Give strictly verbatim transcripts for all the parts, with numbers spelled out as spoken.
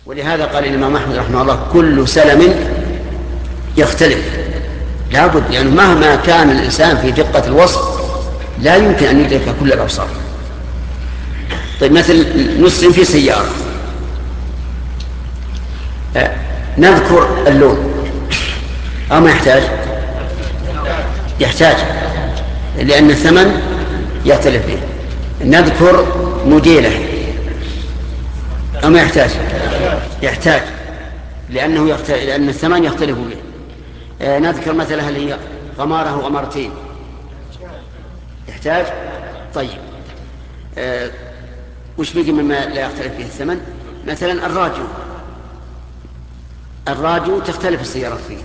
ولهذا قال الإمام أحمد رحمه الله كل سلم يختلف، لابد لأنه يعني مهما كان الإنسان في دقة الوصف لا يمكن أن يدرك كل الأبصار. طيب مثل نسلم في سيارة، نذكر اللون أو ما يحتاج؟ يحتاج، لأن الثمن يختلف به. نذكر موديله أو ما يحتاج؟ يحتاج، لأنه يختلف، لأن الثمن يختلف به. آه نذكر مثلا هل هي غمارة وغمارتين، يحتاج. طيب آه وش بقي مما لا يختلف به الثمن؟ مثلا الراديو، الراديو تختلف السيارات فيه،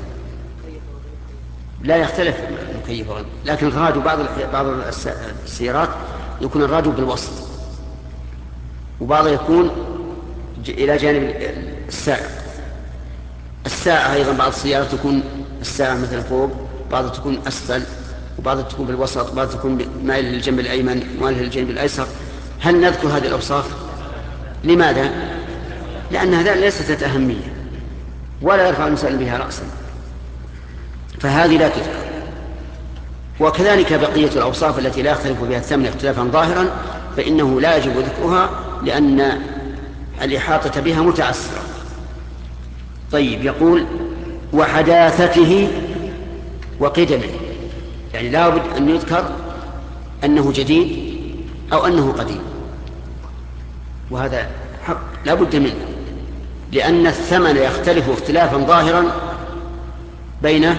لا يختلف المكيف، لكن الراديو بعض بعض السيارات يكون الراديو بالوسط، وبعضه يكون إلى جانب السائق. الساعة أيضا بعض السيارات تكون الساعة مثلا فوق، بعضها تكون أسفل، وبعضها تكون بالوسط، بعضها تكون مائل للجنب الأيمن ومائل للجنب الأيسر. هل نذكر هذه الأوصاف؟ لماذا؟ لأن هذا ليست ذات أهمية ولا يرفع المسألة بها رأسا، فهذه لا تذكر. وكذلك بقية الأوصاف التي لا يختلف بها الثمن اختلافا ظاهرا فإنه لا يجب ذكرها لأن الإحاطة بها متعسرة. طيب يقول وحداثته وقدمه، يعني لا بد أن يذكر أنه جديد أو أنه قديم، وهذا حق لا بد منه، لأن الثمن يختلف اختلافا ظاهرا بين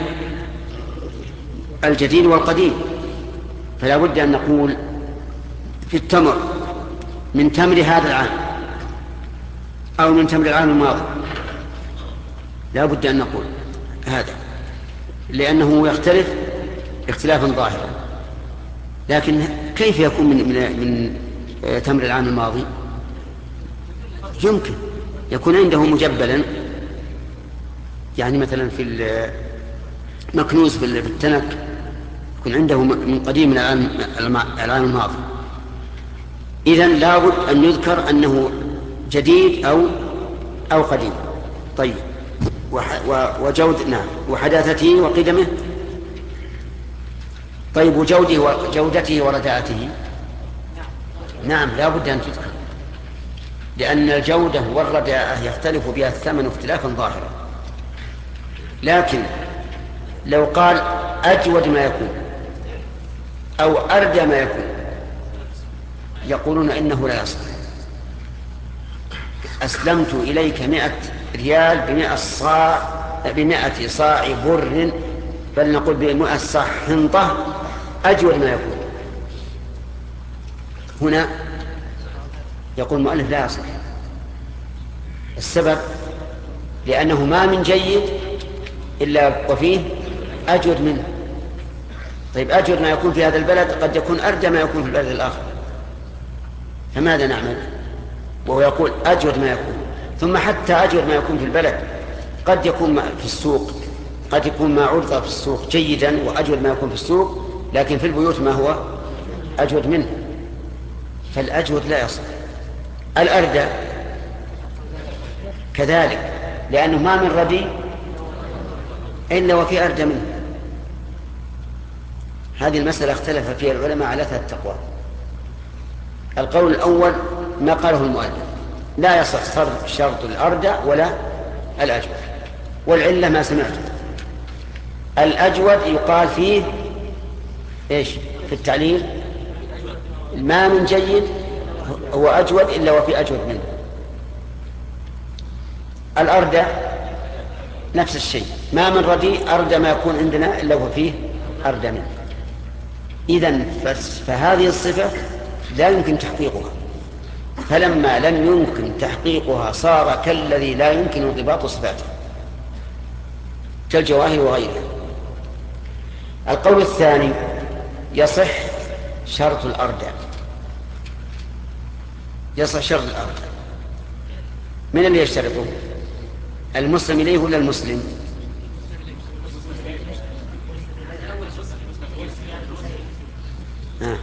الجديد والقديم. فلا بد أن نقول في التمر من تمر هذا العام أو من تمر العام الماضي، لا بد أن نقول هذا لأنه يختلف اختلافا ظاهرا. لكن كيف يكون من, من, من تمر العام الماضي؟ يمكن يكون عنده مجبلا، يعني مثلا في مكنوز في التنك، يكون عنده من قديم من العام الماضي. إذن لابد أن يذكر أنه جديد أو أو قديم. طيب وجود نعم وحداثته وقدمه. طيب وجوده وجودته ورداءته نعم لا بد أن تذكر، لأن الجودة والرداءة يختلف بها الثمن اختلافا ظاهرا. لكن لو قال أجود ما يكون أو أردى ما يكون يقولون إنه لا يصح. أسلمت إليك مئة ريال بمئة صاع بمئة صاع بر، بل نقول بمئة صاع حنطة أجود ما يكون. هنا يقول المؤلف لا يصح. السبب لأنه ما من جيد إلا وفيه أجود منه. طيب أجود ما يكون في هذا البلد قد يكون أردى ما يكون في البلد الآخر، فماذا نعمل؟ وهو يقول أجود ما يكون. ثم حتى أجود ما يكون في البلد قد يكون في السوق، قد يكون ما عرض في السوق جيدا وأجود ما يكون في السوق، لكن في البيوت ما هو أجود منه، فالأجود لا يصح. الأردى كذلك، لأنه ما من ردي إلا وفي أردى منه. هذه المسألة اختلف فيها العلماء على ثلاثة أقوال. القول الأول ما قاله المؤلف، لا يصح شرط الأردى ولا الأجود، والعلة ما سمعته. الأجود يقال فيه إيش في التعليل؟ ما من جيد هو أجود إلا وفي أجود منه. الأردى نفس الشيء، ما من رديء أردى ما يكون عندنا إلا وفيه أردى منه. إذن فهذه الصفة لا يمكن تحقيقها، فلما لم يمكن تحقيقها صار كالذي لا يمكن انضباط صفاته كالجواهر وغيرها. القول الثاني يصح شرط الأردى، يصح شرط الأردى. من اللي يشترطه؟ المسلم إليه ولا المسلم؟ آه.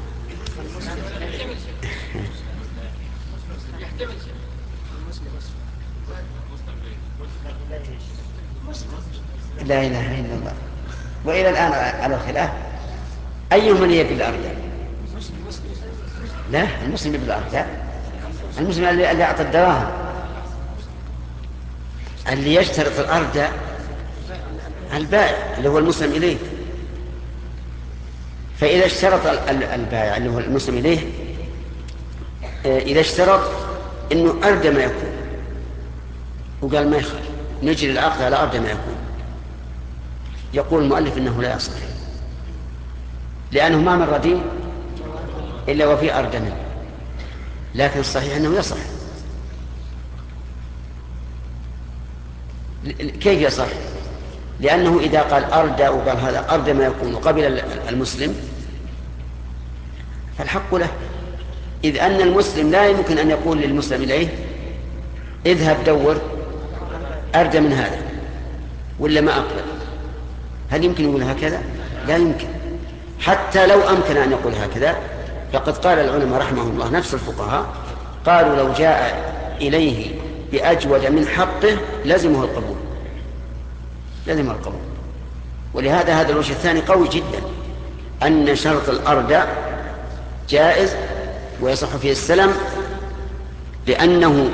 لا إله إلا الله. وإلى الآن على الخلاف أيهم من يبي الأرض؟ لا، المسلم يبي الأرض. لا، المسلم اللي يعطي الدراهم. اللي يشترط الأرض البائع اللي هو المسلم إليه. فإذا اشترط البائع اللي هو المسلم إليه، إذا اشترط إنه أرض ما يكون وقال ما يخالف نجري العقد على أرض ما يكون، يقول المؤلف إنه لا يصح، لأنه ما من رديء إلا وفي أرض منه. لكن الصحيح أنه يصح. كيف يصح؟ لأنه إذا قال أرض وقال هذا أرض ما يكون وقبل المسلم فالحق له، إذ أن المسلم لا يمكن أن يقول للمسلم إليه اذهب دور أرض من هذا ولا ما أقبل. هل يمكن يقول هكذا؟ لا يمكن. حتى لو أمكن أن يقول هكذا فقد قال العلماء رحمهم الله نفس الفقهاء قالوا لو جاء إليه بأجود من حقه لزمه القبول، لزم القبول. ولهذا هذا الوجه الثاني قوي جدا، أن شرط الأرض جائز ويصح فيه السلم، لأنه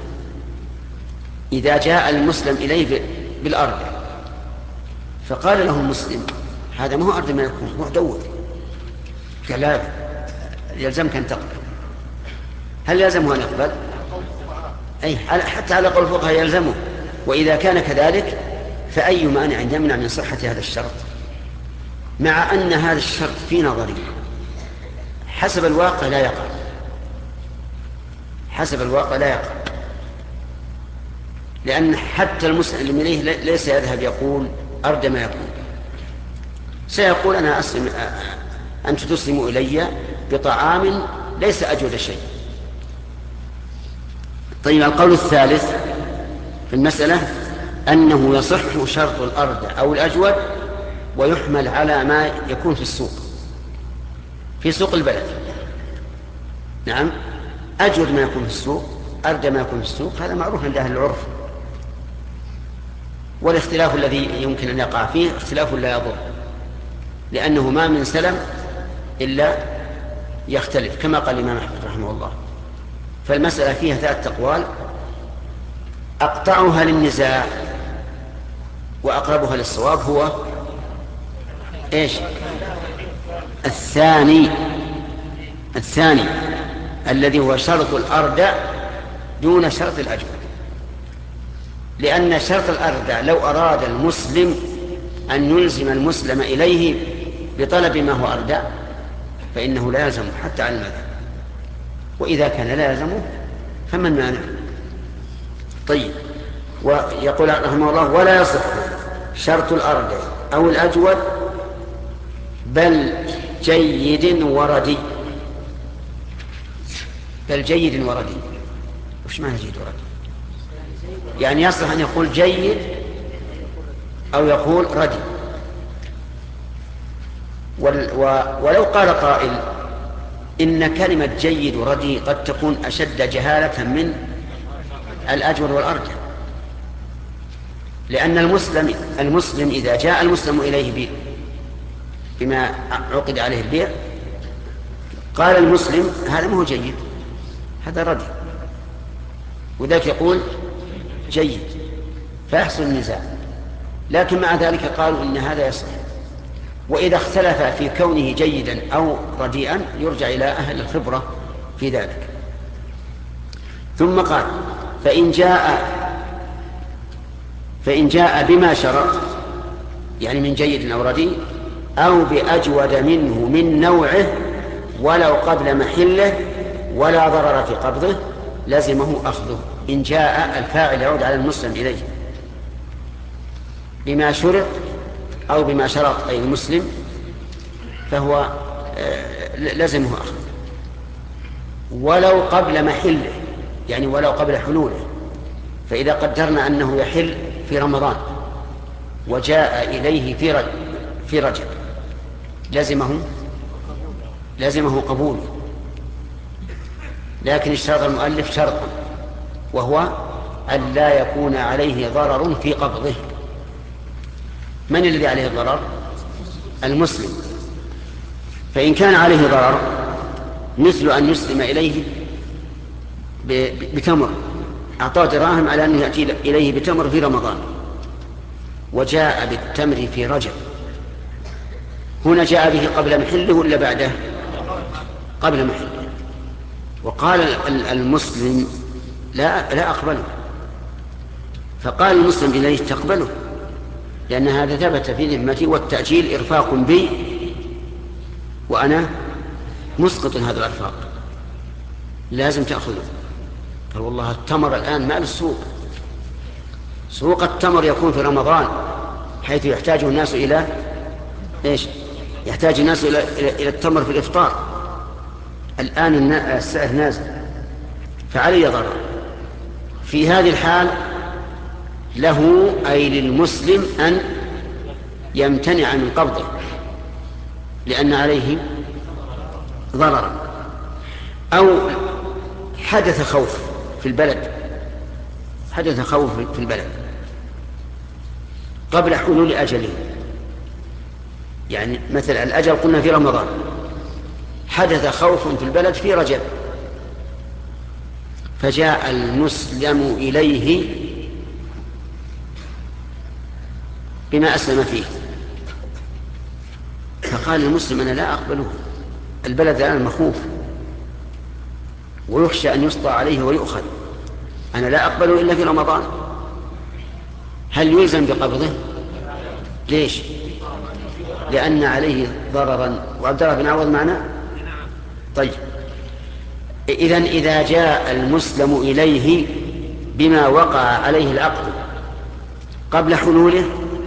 إذا جاء المسلم إليه بالأرض فقال له المسلم هذا ما هو أرض ما يكون، روح دور، قال لا يلزمك أن تقبل. هل يلزمه أن يقبل؟ أي حتى على قول الفقهاء يلزمه. وإذا كان كذلك فأي مانع يمنع من صحة هذا الشرط، مع أن هذا الشرط في نظري حسب الواقع لا يقع، حسب الواقع لا يقع، لأن حتى المسلم إليه ليس يذهب يقول أرض ما يكون، سيقول أنا أسلم، أنت تسلم إلي بطعام ليس أجود شيء. طيب، القول الثالث في المسألة أنه يصح شرط الأرض أو الأجود ويحمل على ما يكون في السوق، في سوق البلد. نعم، أجود ما يكون في السوق، أرض ما يكون في السوق، هذا معروف عند أهل العرف. والاختلاف الذي يمكن أن يقع فيه اختلاف لا يضر، لأنه ما من سلم إلا يختلف، كما قال الإمام أحمد رحمه الله. فالمسألة فيها ثلاث أقوال، أقطعها للنزاع وأقربها للصواب هو إيش؟ الثاني الثاني الذي هو شرط الأرض دون شرط الأجود، لأن شرط الأرض لو أراد المسلم أن يلزم المسلم إليه بطلب ما هو أرض فإنه لا يلزمه حتى على المذهب، وإذا كان لا يلزمه فمن مانع. طيب، ويقول رحمه الله ولا يصح شرط الأرض أو الأجود بل جيد وردي. بل جيد وردي، وش معنى جيد وردي؟ يعني يصلح أن يقول جيد أو يقول ردي. ولو قال قائل إن كلمة جيد وردي قد تكون أشد جهالة من الأجود والأرجح، لأن المسلم المسلم إذا جاء المسلم إليه بما عقد عليه البيع قال المسلم هذا ما هو جيد، هذا ردي، وذاك يقول جيد، فيحصل النزاع. لكن مع ذلك قالوا إن هذا يصح، وإذا اختلف في كونه جيدا أو رديئا يرجع إلى أهل الخبرة في ذلك. ثم قال فإن جاء فإن جاء بما شرط، يعني من جيد أو رديء، أو بأجود منه من نوعه ولو قبل محله ولا ضرر في قبضه لزمه أخذه. إن جاء الفاعل يعود على المسلم إليه بما شرط أو بما شرط أي المسلم فهو لزمه أخذه، ولو قبل محله، يعني ولو قبل حلوله. فإذا قدرنا أنه يحل في رمضان وجاء إليه في رجب, في رجب لزمه لزمه قبوله، لكن اشترط المؤلف شرطا وهو أن لا يكون عليه ضرر في قبضه. من الذي عليه الضرر؟ المسلم. فإن كان عليه ضرر مثل أن يسلم إليه بتمر، أعطاه دراهم على أن يأتي إليه بتمر في رمضان، وجاء بالتمر في رجب، هنا جاء به قبل محله ولا بعده؟ قبل محله. وقال المسلم لا لا أقبله، فقال المسلم إليه تقبله، لأن هذا ثبت في ذمتي، والتأجيل إرفاق بي وأنا مسقط هذا الإرفاق، لازم تأخذه. قال والله التمر الآن مال السوق، سوق التمر يكون في رمضان حيث يحتاج الناس إلى إيش؟ يحتاج الناس إلى, إلى التمر في الإفطار. الآن السعر نازل فعلي ضرر. في هذه الحال له أي للمسلم أن يمتنع من قبضه لأن عليه ضررا، أو حدث خوف في البلد، حدث خوف في البلد قبل حلول أجله، يعني مثل الأجل قلنا في رمضان، حدث خوف في البلد في رجب، فجاء المسلم إليه بما أسلم فيه، فقال المسلم أنا لا أقبله، البلد الآن مخوف ويخشى أن يسطى عليه ويؤخذ، أنا لا أقبله إلا في رمضان. هل يلزم بقبضه؟ ليش؟ لأن عليه ضررا. وعبد الله بن عوض معنا؟ طيب، إذن إذا جاء المسلم إليه بما وقع عليه العقد قبل حلوله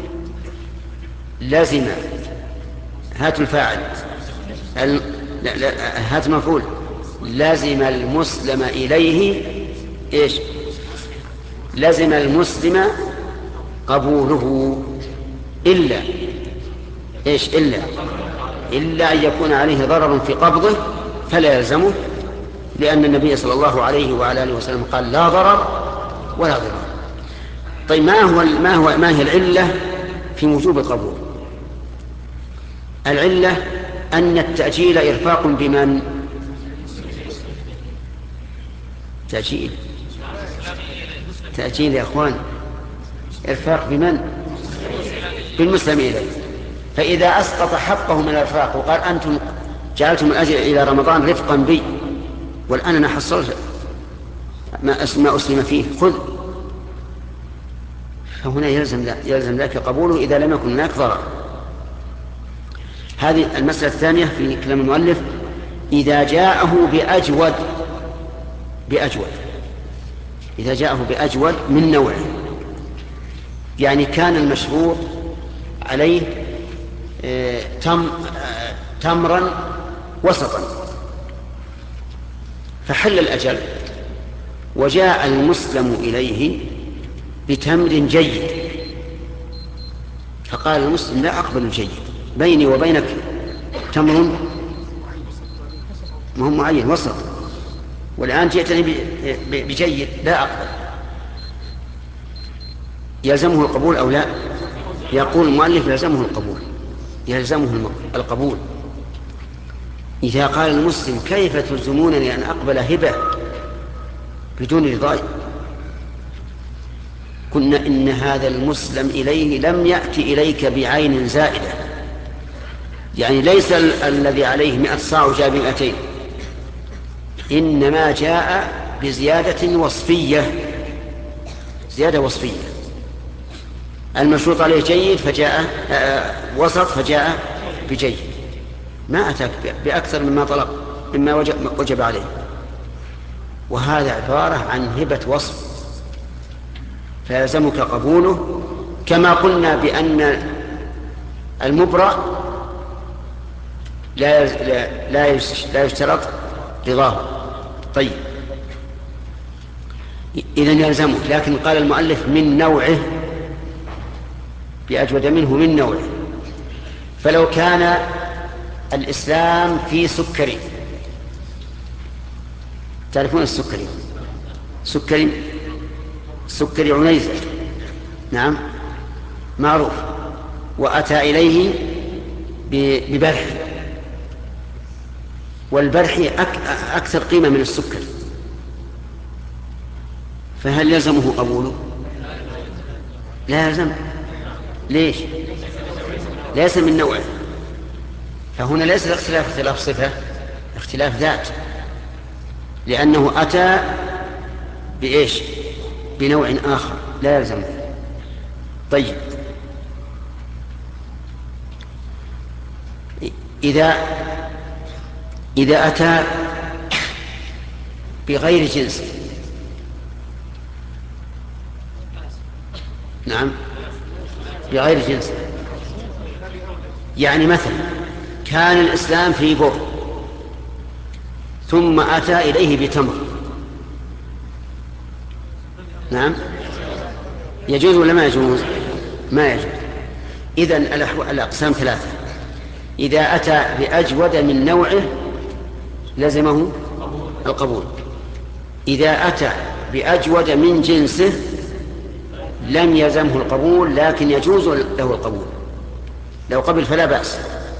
لازم، هات الفاعل، لا لا هات مفعول، لازم المسلم إليه إيش؟ لازم المسلم قبوله، إلا إيش؟ إلا إلا أن يكون عليه ضرر في قبضه فلا يلزمه، لأن النبي صلى الله عليه وعلى آله وسلم قال لا ضرر ولا ضرر. طيب، ما هو ما هو ما هي العلة في وجوب القبول؟ العلة أن التأجيل إرفاق بمن؟ تأجيل تأجيل يا أخوان إرفاق بمن؟ بالمسلم إليه. فإذا أسقط حقه من الإرفاق وقال أنتم جعلتم الأجل إلى رمضان رفقا بي، والآن أنا حصلت ما أسلم فيه، خذ، فهنا يلزم يلزم ذلك قبوله إذا لم يكن هناك ضرر. هذه المسألة الثانية في كلام المؤلف، إذا جاءه بأجود بأجود إذا جاءه بأجود من نوعه، يعني كان المشروط عليه تم تمرا وسطا فحل الأجل، وجاء المسلم إليه بتمر جيد، فقال المسلم لا أقبل الجيد، بيني وبينك تمر ما هو معين وسط، والآن جئتني بجيد لا أقبل، يلزمه القبول أو لا؟ يقول المؤلف يلزمه القبول، يلزمه القبول. إذا قال المسلم كيف تلزمونني أن أقبل هبة بدون رضاي؟ كنا إن هذا المسلم إليه لم يأتي إليك بعين زائدة، يعني ليس ال- الذي عليه مئة صاع جاء بمئتين، إنما جاء بزيادة وصفية، زيادة وصفية، المشروط عليه جيد فجاء آه وسط فجاء بجيد، ما أتاك بأكثر مما طلب مما وجب, وجب عليه، وهذا عبارة عن هبة وصف، فيلزمك قبوله، كما قلنا بأن المبرأ لا لا لا يشترط رضاه. طيب، إذن يلزمه، لكن قال المؤلف من نوعه، بأجود منه من نوعه. فلو كان الإسلام في سكري، تعرفون السكري؟ سكري سكري عنيزة، نعم معروف، وأتى إليه ببرح، والبرح أكثر قيمة من السكر، فهل يلزمه قبوله؟ لا يلزم. ليش؟ ليس من نوعه، فهنا ليس الاختلاف اختلاف صفة، اختلاف ذات، لأنه أتى بإيش؟ بنوع آخر لا يلزمه. طيب، إذا إذا أتى بغير جنس، نعم بغير جنس، يعني مثلا كان الإسلام في بر ثم أتى إليه بتمر، نعم يجوز ولا ما يجوز؟ ما يجوز. إذن الأقسام ثلاثة: إذا أتى بأجود من نوعه لزمه القبول، إذا أتى بأجود من جنسه لم يلزمه القبول لكن يجوز له القبول، لو قبل فلا بأس.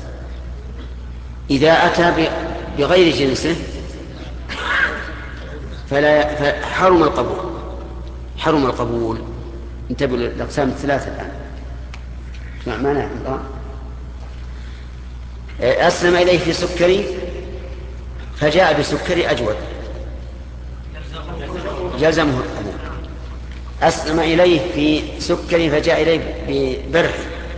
إذا أتى بغير جنسه فلا فحرم القبول، حرم القبول. انتبهوا للأقسام الثلاثة الآن. اسمع معنا. أسلم إليه في سكري فجاء بسكري أجود يلزمه القبول. أسلم إليه في سكري فجاء إليه ببرح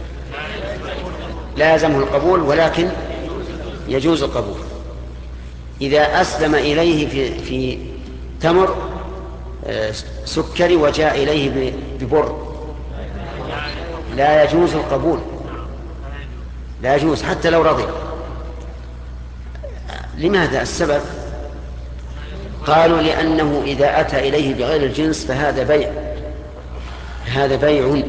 لا يلزمه القبول ولكن يجوز القبول. إذا أسلم إليه في, في تمر سكري وجاء إليه ببر لا يجوز القبول، لا يجوز حتى لو رضي. لماذا؟ السبب قالوا لأنه إذا أتى إليه بغير الجنس فهذا بيع، هذا بيع،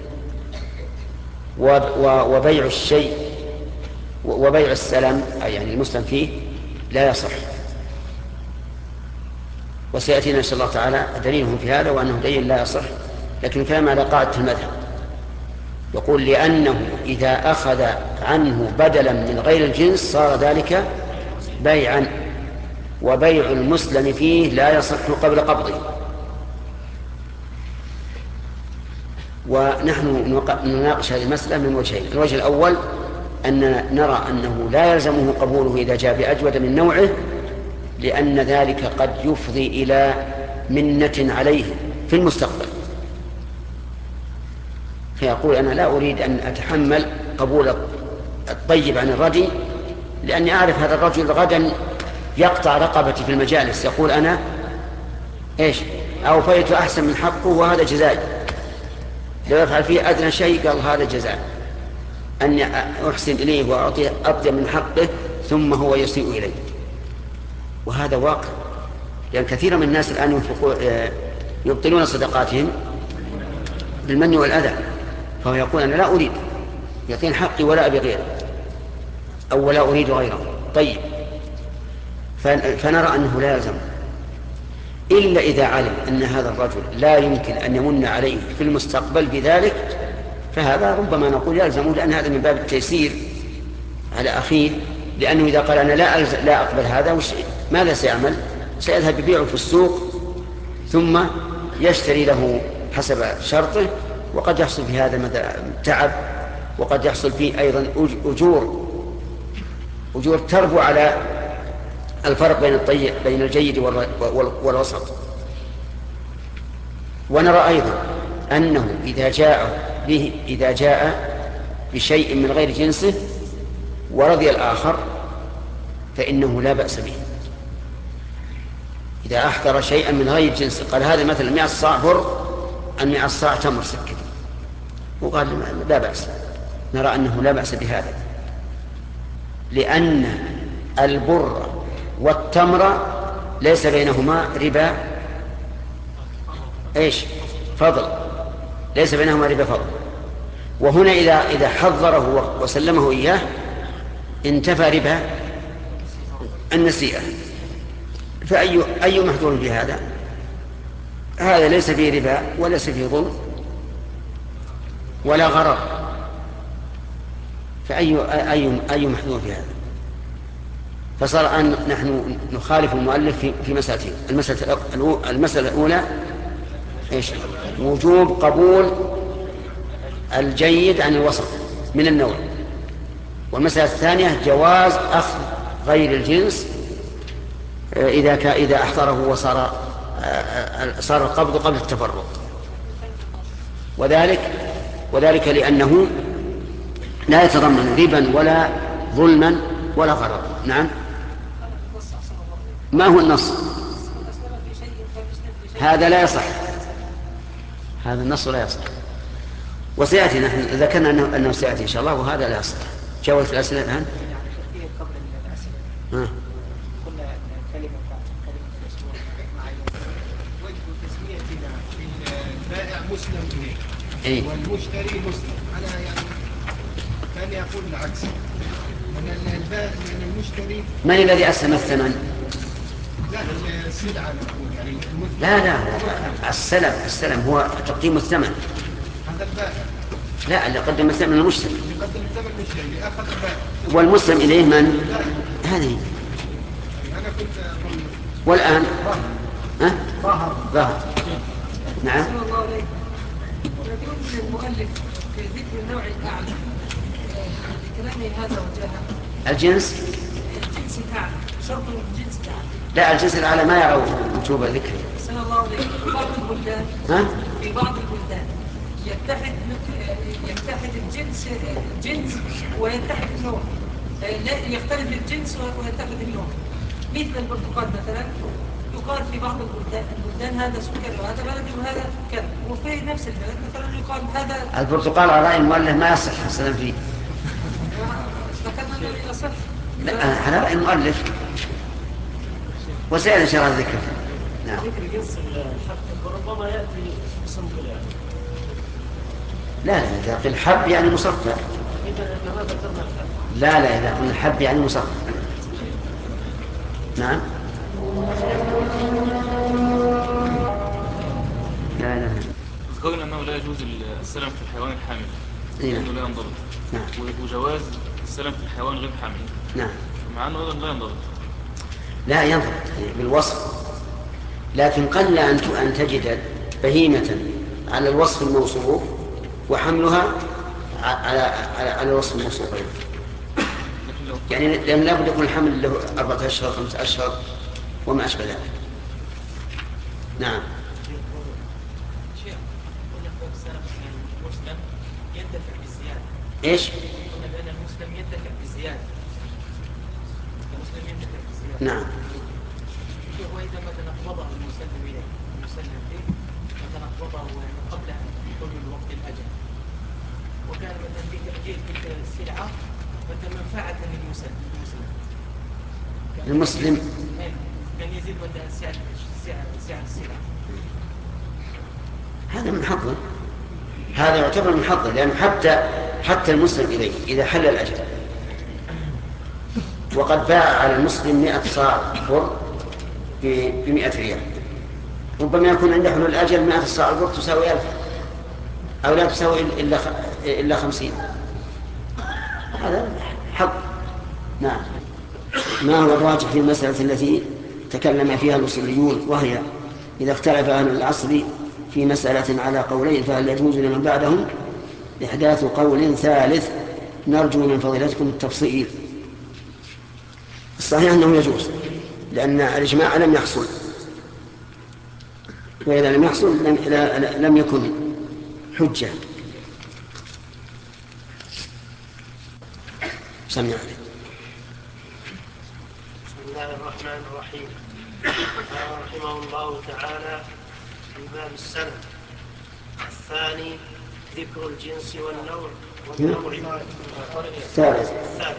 وبيع الشيء وبيع السلم يعني المسلم فيه لا يصح. وسيأتينا إن شاء الله تعالى دليلهم في هذا وأنه دليل لا يصح، لكن كلام على قاعدة المذهب. يقول لأنه إذا أخذ عنه بدلا من غير الجنس صار ذلك بيعا، وبيع المسلم فيه لا يصح قبل قبضه. ونحن نناقش هذه المسألة من وجهين: الوجه الأول أننا نرى أنه لا يلزمه قبوله إذا جاء بأجود من نوعه، لأن ذلك قد يفضي إلى منة عليه في المستقبل، فيقول أنا لا أريد أن أتحمل قبول الطيب عن الردي، لأني أعرف هذا الرجل غدا يقطع رقبتي في المجالس، يقول أنا إيش أوفيت أحسن من حقه وهذا جزائي، لو يفعل فيه أدنى شيء قال هذا جزاء، أني أحسن إليه وأعطيه أطيب من حقه ثم هو يسيء إليه. وهذا واقع، لأن كثير من الناس الآن يبطلون صدقاتهم بالمن والأذى، فهو يقول أنا لا أريد، يعطين حقي ولا أبي غيره أو ولا أريد غيره. طيب، فنرى أنه لا يلزم إلا إذا علم أن هذا الرجل لا يمكن أن يمن عليه في المستقبل بذلك، فهذا ربما نقول يلزمه، لأن هذا من باب التيسير على أخيه، لأنه إذا قال أنا لا, لا أقبل هذا ماذا سيعمل؟ سيذهب يبيعه في السوق ثم يشتري له حسب شرطه، وقد يحصل في هذا تعب، وقد يحصل فيه أيضا أجور أجور تربو على الفرق بين الطيب بين الجيد والوسط. ونرى أيضا أنه إذا جاء به إذا جاء بشيء من غير جنسه ورضي الآخر فإنه لا بأس به. إذا أحضر شيئا من غير جنسه، قال هذا مثلا مئة صاع بر عن مئة صاع تمر سكري، وقال لا بأس، نرى أنه لا بأس بهذا، لأن البر والتمر ليس بينهما ربا ايش فضل، ليس بينهما ربا فضل. وهنا إذا إذا حضره وسلمه إياه انتفى ربا النسيئة، فأي أي محظور في هذا؟ هذا ليس فيه ربا وليس فيه ظلم ولا غرر، فأي أي أي محذور في هذا؟ فصار أن نحن نخالف المؤلف في في مسألتين. المسألة المسألة الأولى إيش؟ وجوب قبول الجيد عن الوسط من النوع. والمسألة الثانية جواز أخذ غير الجنس إذا كان إذا أحضره وصار صار القبض قبل التفرق. وذلك وذلك لأنه لا يتضمن ربا ولا ظلما ولا غرر. نعم. ما هو النص؟ هذا لا يصح، هذا النص لا يصح. وسيأتي، نحن ذكرنا أنه, أنه سيأتي إن شاء الله، وهذا لا يصح. جاوزت الأسئلة الآن؟ قبل الأسئلة قلنا كلمة وجه تسميتنا البائع مسلم إليه إيه؟ والمشتري مسلم، أنا يعني كان يقول العكس، أن البائع من المشتري. من الذي أسلم الثمن؟ لا السلعة نقول يعني. لا لا السلم السلم هو تقديم الثمن. هذا البائع. لا، اللي قدم الثمن المشتري. اللي قدم الثمن المشتري اللي أخذ البائع. والمسلم إليه من؟ هذه. أنا كنت أظن. والآن؟ ها؟ ظهر. ظهر. نعم. صلى الله عليه وسلم. المؤلف في ذكر النوع الأعلى لكلامه هذا وجاهه. الجنس؟ الجنس الأعلى، شرط الجنس الأعلى. لا، الجنس الأعلى ما يروا وجوب ذكره. صلى الله عليه وسلم. في بعض البلدان ها؟ في بعض البلدان يتحد يتحد الجنس الجنس ويتحد النوع، لا يختلف الجنس ويتحد النوع. مثل البرتقال مثلا يقال في بعض البلدان البلدان هذا سكر وهذا بلدي وهذا سكر، وفي نفس البلد مثلا يقال هذا البرتقال على رأي المؤلف ما يصح السلام فيه. ذكرنا انه يصح. لا، على رأي المؤلف وسائل إن شاء الله ذكر. نعم. ذكر جنس الحب وربما يأتي اسم كلها. لا لا، إذا قيل حب يعني مصفى. إذا ذكرنا الحب. لا لا، إذا قلنا الحب يعني مصفى. نعم. لا لا. ذكرنا أنه لا يجوز السلم في الحيوان الحامل لأنه لا ينضبط. نعم. وجواز السلم في الحيوان غير حامل. نعم. مع أنه أيضا لا ينضبط. لا ينضبط بالوصف، لكن قل أن تجد بهيمة على الوصف الموصوف وحملها على على على الوصف الموصوف. يعني لأن لا بد يكون الحمل له أربعة أشهر خمسة أشهر وما أشبه ذلك. نعم. شيخ قلنا في السلف المسلم ينتفع بالزيادة. إيش؟ قلنا بأن المسلم ينتفع بالزيادة. المسلم ينتفع بالزيادة. نعم. هو إذا مثلا قبضه المسلم إليه المسلم فيه مثلا قبضه قبل أن يكون الوقت الأجل، وكان مثلا في تأجيل تلك السلعة مثلا منفعة للمسلم المسلم كان يزيد مثلا سعر سعر السلعة. هذا من حظه، هذا يعتبر من حظه، لأنه حتى حتى المسلم إليه إذا حل الأجل وقد باع على المسلم مئة صاع بر بمئة ريال، ربما يكون عنده حلول الأجل مئة صاع بر تساوي ألف أو لا تساوي إلا إلا خمسين. هذا حظ. نعم. ما هو الراجح في المسألة التي تكلم فيها الأصوليون، وهي إذا اختلف أهل العصر في مسألة على قولين فهل يجوز لمن بعدهم إحداث قول ثالث؟ نرجو من فضيلتكم التفصيل. الصحيح أنه يجوز، لأن الإجماع لم يحصل، وإذا لم يحصل لم, لم يكن حجة. سمع عليك. بسم الله الرحمن الرحيم. قال رحمه الله تعالى في باب السلم. الثاني ذكر الجنس والنوع والنوع. الثالث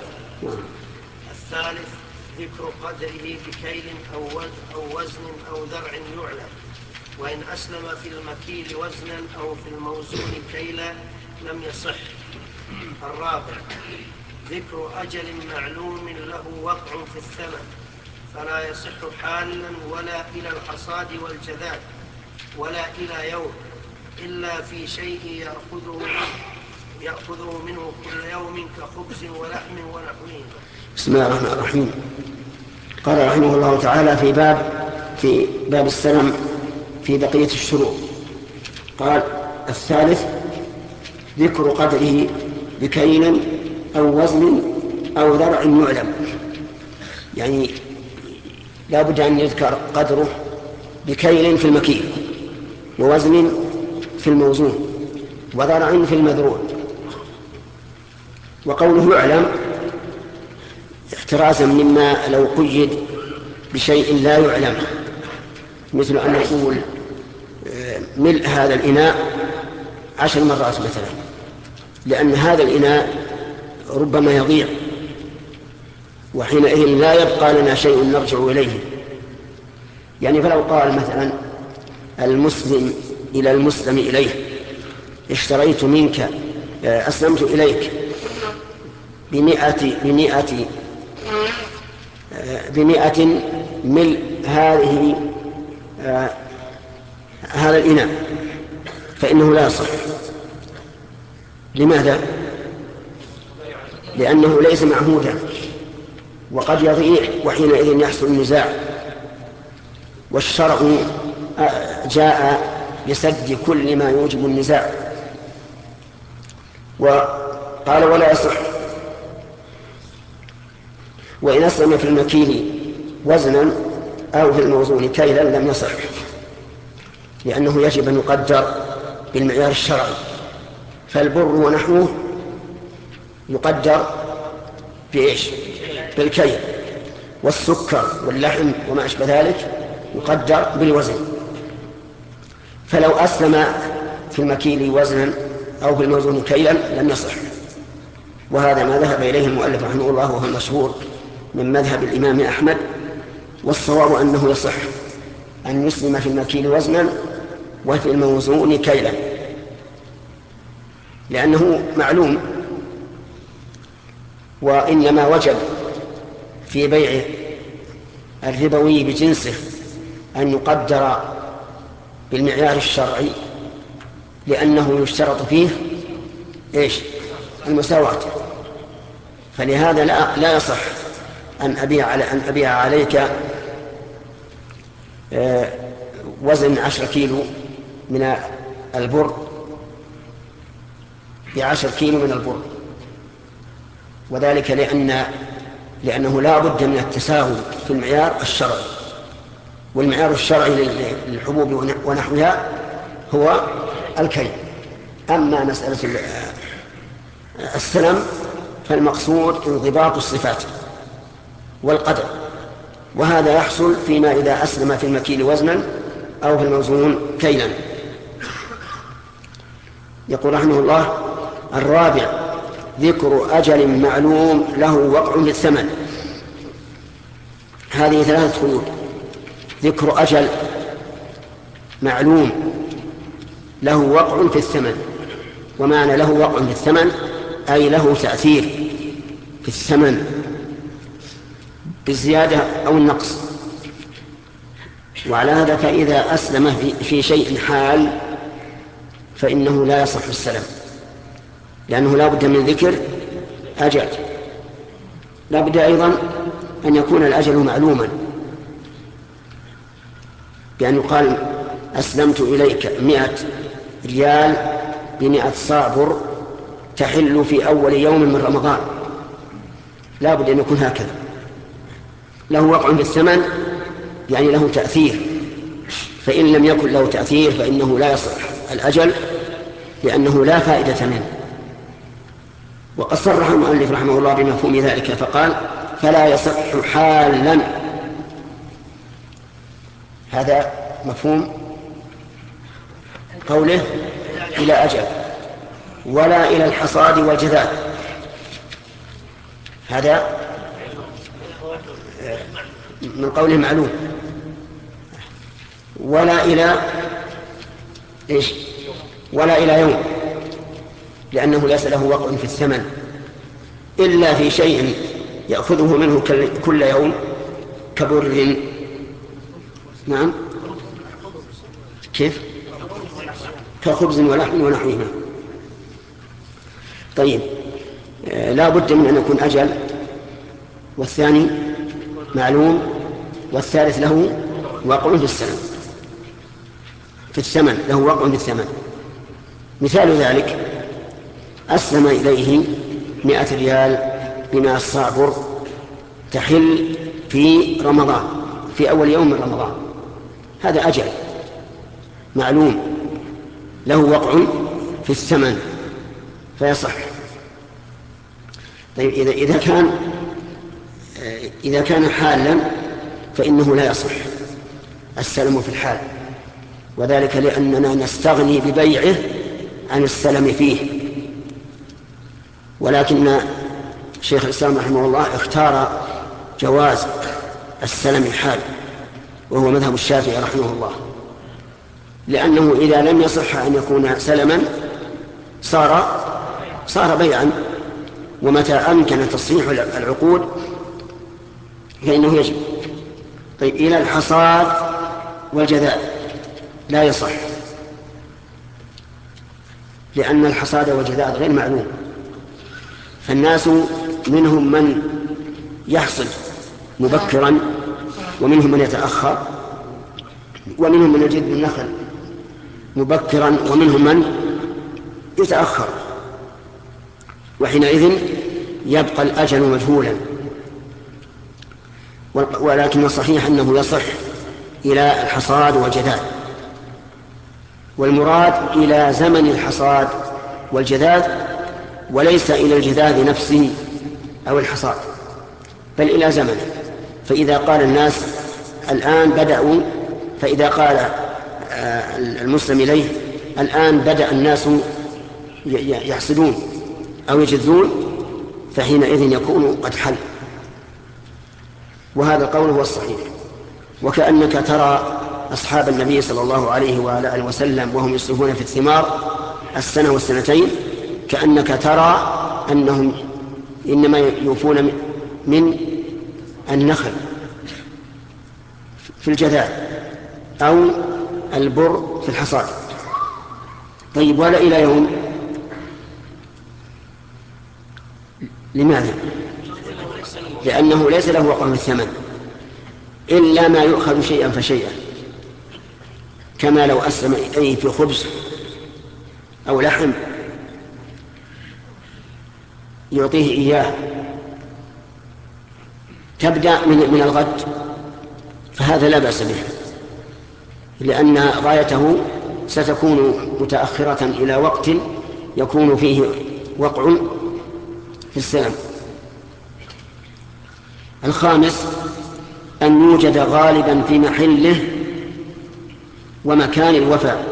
الثالث ذكر قدره بكيل أو وزن أو ذرع يعلم، وإن أسلم في المكيل وزنا أو في الموزون كيلا لم يصح. الرابع ذكر أجل معلوم له وقع في الثمن، فلا يصح حالا ولا إلى الحصاد والجذاب، ولا إلى يوم إلا في شيء يأخذه يأخذه منه كل يوم كخبز ولحم ونحوه. بسم الله الرحمن الرحيم. قال رحمه الله تعالى في باب في باب السلم في بقية الشروط. قال: الثالث ذكر قدره بكيل أو وزن أو ذرع يعلم. يعني لا بد أن يذكر قدره بكيل في المكيل، ووزن في الموزون، وذرع في المذروع. وقوله يعلم احترازا مما لو قيد بشيء لا يعلم، مثل أن نقول ملء هذا الإناء عشر مرات مثلا، لأن هذا الإناء ربما يضيع، وحينئذ لا يبقى لنا شيء نرجع إليه. يعني فلو قال مثلا المسلم إلى المسلم إليه: اشتريت منك أسلمت إليك بمئة بمئة بمئة ملء هذه هذا الإناء، فإنه لا يصح. لماذا؟ لأنه ليس معهودا وقد يضيع، وحينئذ يحصل النزاع. والشرع جاء بسد كل ما يوجب النزاع. وقال: ولا يصح. وإن أسلم في المكيل وزنا أو في الموزون كيلا لم يصح، لأنه يجب أن يقدر بالمعيار الشرعي. فالبر ونحوه يقدر بإيش؟ بالكيل. والسكر واللحم وما أشبه ذلك يقدر بالوزن. فلو أسلم في المكيل وزنا أو في الموزون كيلا لم يصح. وهذا ما ذهب إليه المؤلف رحمه الله، وهو المشهور من مذهب الإمام أحمد. والصواب أنه يصح أن يسلم في المكيل وزنا وفي الموزون كيلا، لأنه معلوم. وإنما وجب في بيع الربوي بجنسه أن يقدر بالمعيار الشرعي، لأنه يشترط فيه إيش؟ المساواة. فلهذا لا, لا يصح أن أبيع, على أن أبيع عليك وزن عشر كيلو من البر بعشر كيلو من البر، وذلك لأن لأنه لا بد من التساوي في المعيار الشرعي. والمعيار الشرعي للحبوب ونحوها هو الكيل. أما مسألة السلم فالمقصود انضباط الصفات والقدر، وهذا يحصل فيما إذا أسلم في المكيل وزنا أو في الموزون كيلا. يقول رحمه الله: الرابع ذكر أجل معلوم له وقع بالثمن. هذه ثلاثة قيود: ذكر أجل معلوم له وقع في الثمن. ومعنى له وقع في الثمن أي له تأثير في الثمن بالزيادة أو النقص. وعلى هذا فإذا أسلم في شيء حال فإنه لا يصح السلم، لأنه لا بد من ذكر أجل. لا بد أيضا أن يكون الأجل معلوما، بأن يقال أسلمت إليك مئة ريال بمئة صاع بر تحل في أول يوم من رمضان. لا بد أن يكون هكذا. له وقع بالثمن يعني له تأثير، فإن لم يكن له تأثير فإنه لا يصح الأجل، لأنه لا فائدة منه. وقد صرح المؤلف رحمه الله بمفهوم ذلك فقال: فلا يصح حالا. هذا مفهوم قوله إلى أجل، ولا إلى الحصاد والجذاذ. هذا من قوله معلوم. ولا إلى إيش؟ ولا إلى يوم، لأنه ليس له وقع في الثمن إلا في شيء يأخذه منه كل يوم كبر. نعم كيف؟ كخبز ولحم ونحوهما. طيب آه لا بد من أن يكون أجل، والثاني معلوم، والثالث له وقع في السلم في الثمن، له وقع في الثمن. مثال ذلك أسلم إليه مئة ريال بما الصاع بر تحل في رمضان، في أول يوم من رمضان، هذا أجل معلوم له وقع في الثمن فيصح. طيب إذا إذا كان إذا كان حالا فإنه لا يصح السلم في الحال، وذلك لأننا نستغني ببيعه عن السلم فيه. ولكن شيخ الإسلام رحمه الله اختار جواز السلم الحال، وهو مذهب الشافعي رحمه الله، لأنه إذا لم يصح أن يكون سلما صار صار بيعا، ومتى أمكن تصحيح العقود فإنه يجب. طيب إلى الحصاد والجذاء لا يصح، لأن الحصاد والجذاء غير معلوم، فالناس منهم من يحصد مبكرا ومنهم من يتأخر، ومنهم من يجد النخل مبكرا ومنهم من يتأخر، وحينئذ يبقى الأجل مجهولا. ولكن الصحيح أنه يصح إلى الحصاد والجذاذ، والمراد إلى زمن الحصاد والجذاذ، وليس إلى الجذاذ نفسه أو الحصاد، بل إلى زمنه. فإذا قال الناس الآن بدأوا، فإذا قال المسلم إليه الآن بدأ الناس يحصدون أو يجذون، فحينئذ يكون قد حل، وهذا القول هو الصحيح. وكأنك ترى أصحاب النبي صلى الله عليه وآله وسلم وهم يصرفون في الثمار السنة والسنتين، كأنك ترى أنهم إنما يوفون من النخل في الجذاذ أو البر في الحصاد. طيب ولا إلى يوم؟ لماذا؟ لأنه ليس له وقع الثمن إلا ما يؤخذ شيئا فشيئا، كما لو أسلم إليه في خبز أو لحم يعطيه إياه تبدأ من الغد، فهذا لا بأس به، لأن غايته ستكون متأخرة إلى وقت يكون فيه وقع في السلم. الخامس أن يوجد غالبا في محله ومكان الوفاء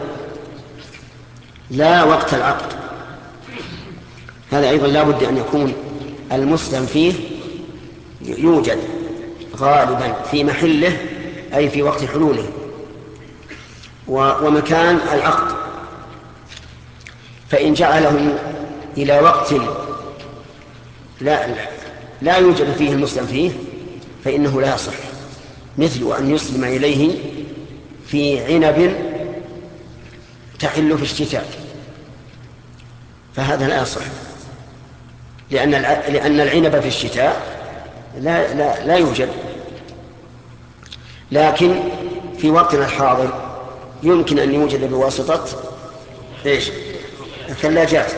لا وقت العقد، هذا أيضا لا بد أن يكون المسلم فيه يوجد غالبا في محله أي في وقت حلوله ومكان العقد. فإن جعله إلى وقت لا, لا يوجد فيه المسلم فيه فإنه لا يصح، مثل أن يسلم إليه في عنب تحل في الشتاء، فهذا لا يصح، لأن لأن العنب في الشتاء لا لا لا يوجد. لكن في وقتنا الحاضر يمكن أن يوجد بواسطة إيش؟ الثلاجات،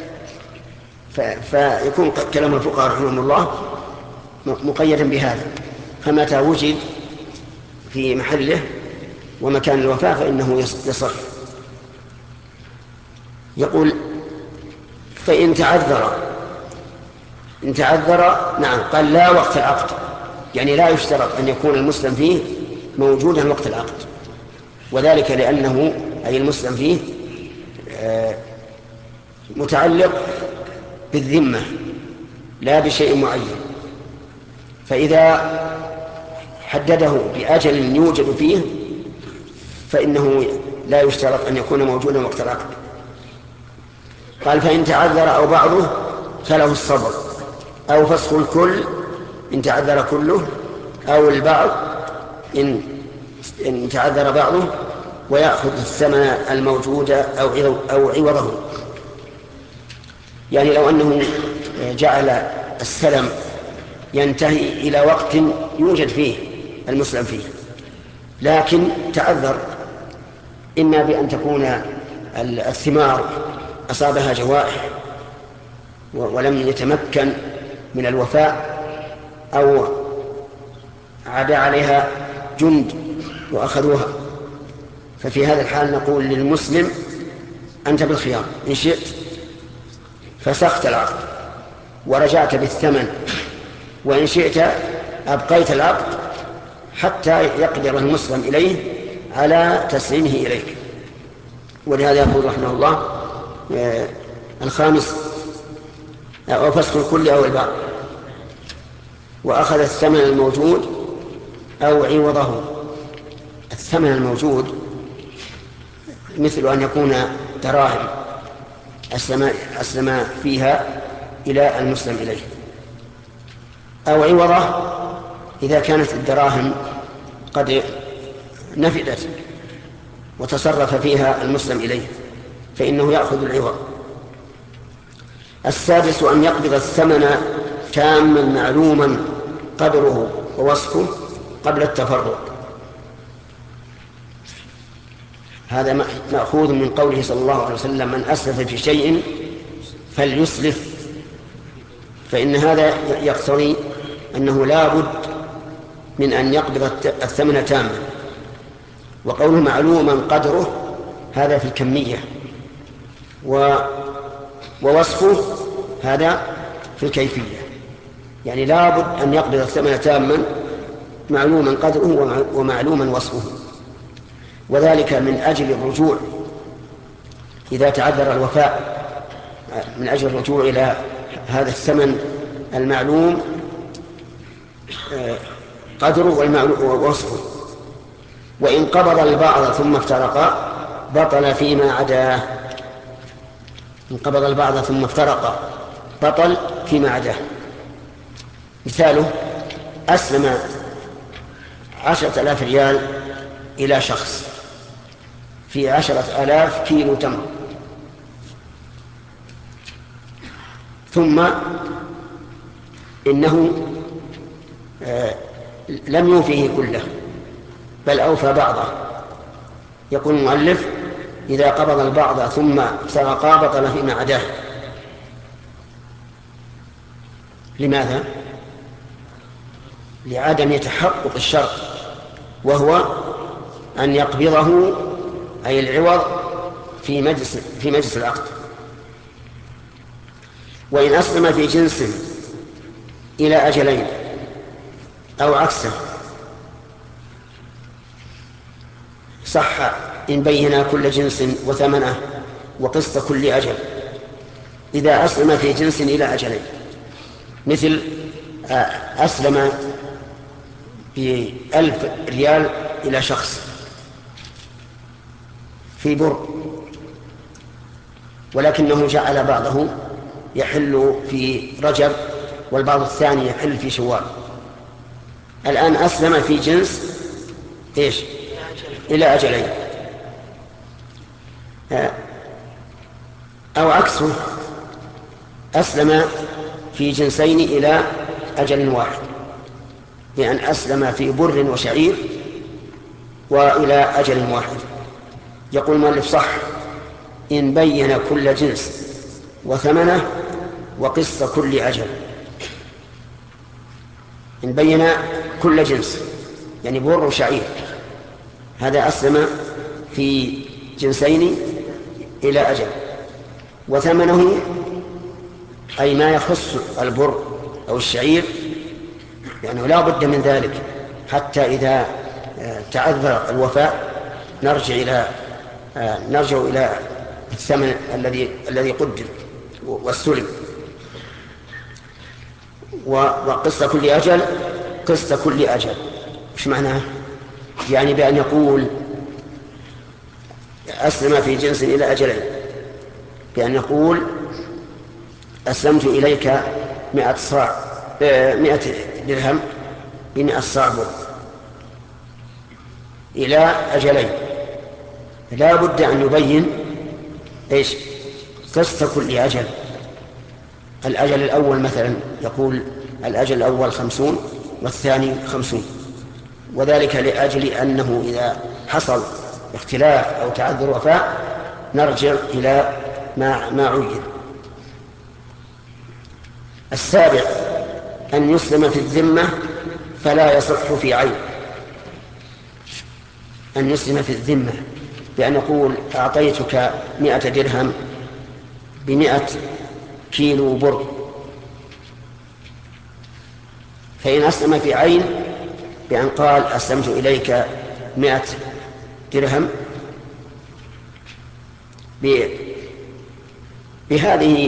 فيكون كلام الفقهاء رحمهم الله مقيدا بهذا، فمتى وجد في محله ومكان الوفاة فإنه يصح. يقول فإن تعذر، إن تعذر نعم قال لا وقت العقد، يعني لا يشترط أن يكون المسلم فيه موجودا وقت العقد، وذلك لأنه أي المسلم فيه متعلق بالذمة لا بشيء معين، فإذا حدده بأجل يوجد فيه فإنه لا يشترط أن يكون موجودا وقت العقد. قال فإن تعذر أو بعضه فله الصبر أو فسخ الكل إن تعذر كله، أو البعض إن, إن تعذر بعضه ويأخذ الثمن الموجود أو عوضه. يعني لو أنه جعل السلم ينتهي إلى وقت يوجد فيه المسلم فيه، لكن تعذر إما بأن تكون الثمار أصابها جوائح ولم يتمكن من الوفاء، أو عدا عليها جند وأخذوها، ففي هذا الحال نقول للمسلم أنت بالخيار، إن شئت فسخت العقد ورجعت بالثمن، وإن شئت أبقيت العقد حتى يقدر المسلم إليه على تسليمه إليك. ولهذا يقول رحمه الله الخامس أو فسخ الكل أو البعض، وأخذ الثمن الموجود أو عوضه. الثمن الموجود مثل أن يكون دراهم أسلم, أسلم فيها إلى المسلم إليه، أو عوضه إذا كانت الدراهم قد نفدت وتصرف فيها المسلم إليه فإنه يأخذ العوض. السادس أن يقبض الثمن تاما معلوما قدره ووصفه قبل التفرق. هذا مأخوذ من قوله صلى الله عليه وسلم من أسلف في شيء فليسلف، فإن هذا يقتضي أنه لا بد من أن يقبض الثمن تاما. وقوله معلوما قدره هذا في الكمية، ووصفه هذا في الكيفية، يعني لا بد أن يقبض الثمن تاما معلوما قدره ومعلوما وصفه، وذلك من أجل الرجوع إذا تعذر الوفاء، من أجل الرجوع إلى هذا الثمن المعلوم قدره ووصفه. وإن قبض البعض ثم افترقا بطل فيما عداه. إن قبض البعض ثم افترقا بطل فيما عداه. مثاله أسلم عشرة آلاف ريال إلى شخص في عشرة آلاف كيلو تمر، ثم إنه آه لم يوفيه كله بل أوفى بعضه. يقول المؤلف إذا قبض البعض ثم سرقا بطل فيما عداه. لماذا؟ لعدم يتحقق الشرط، وهو أن يقبضه أي العوض في مجلس, في مجلس العقد. وإن أسلم في جنس إلى أجلين أو عكسه صح إن بينا كل جنس وثمنه وقسط كل أجل. إذا أسلم في جنس إلى أجلين، مثل أسلم بألف ريال إلى شخص في بر، ولكنه جعل بعضه يحل في رجب والبعض الثاني يحل في شوال. الآن أسلم في جنس إيش؟ إلى أجلين، أو عكسه أسلم في جنسين إلى أجل واحد، بأن أسلم في بر وشعير وإلى أجل واحد. يقول المؤلف صح إن بين كل جنس وثمنه وقسط كل أجل. إن بين كل جنس يعني بر وشعير، هذا أسلم في جنسين إلى أجل، وثمنه أي ما يخص البر أو الشعير، يعني لا بد من ذلك حتى إذا تعذر الوفاء نرجع إلى نرجع إلى الثمن الذي الذي قدر واستلم. وقسط كل أجل قسط كل أجل إيش معناه؟ يعني بأن يقول أسلم في جنس إلى أجلين، بأن يقول أسلمت إليك مئة صاع مئة درهم بمئة صاع بر إلى أجلين، لا بد أن يبين إيش قسط كل أجل. الأجل الأول مثلا يقول الأجل الأول خمسون والثاني خمسون، وذلك لأجل أنه إذا حصل اختلاف أو تعذر وفاء نرجع إلى ما ما عين. السابع أن يسلم في الذمة فلا يصح في عين. أن يسلم في الذمة بأن يقول أعطيتك مئة درهم بمئة كيلو بر، فإن أسلم في عين بأن قال أسلمت إليك مئة درهم بهذه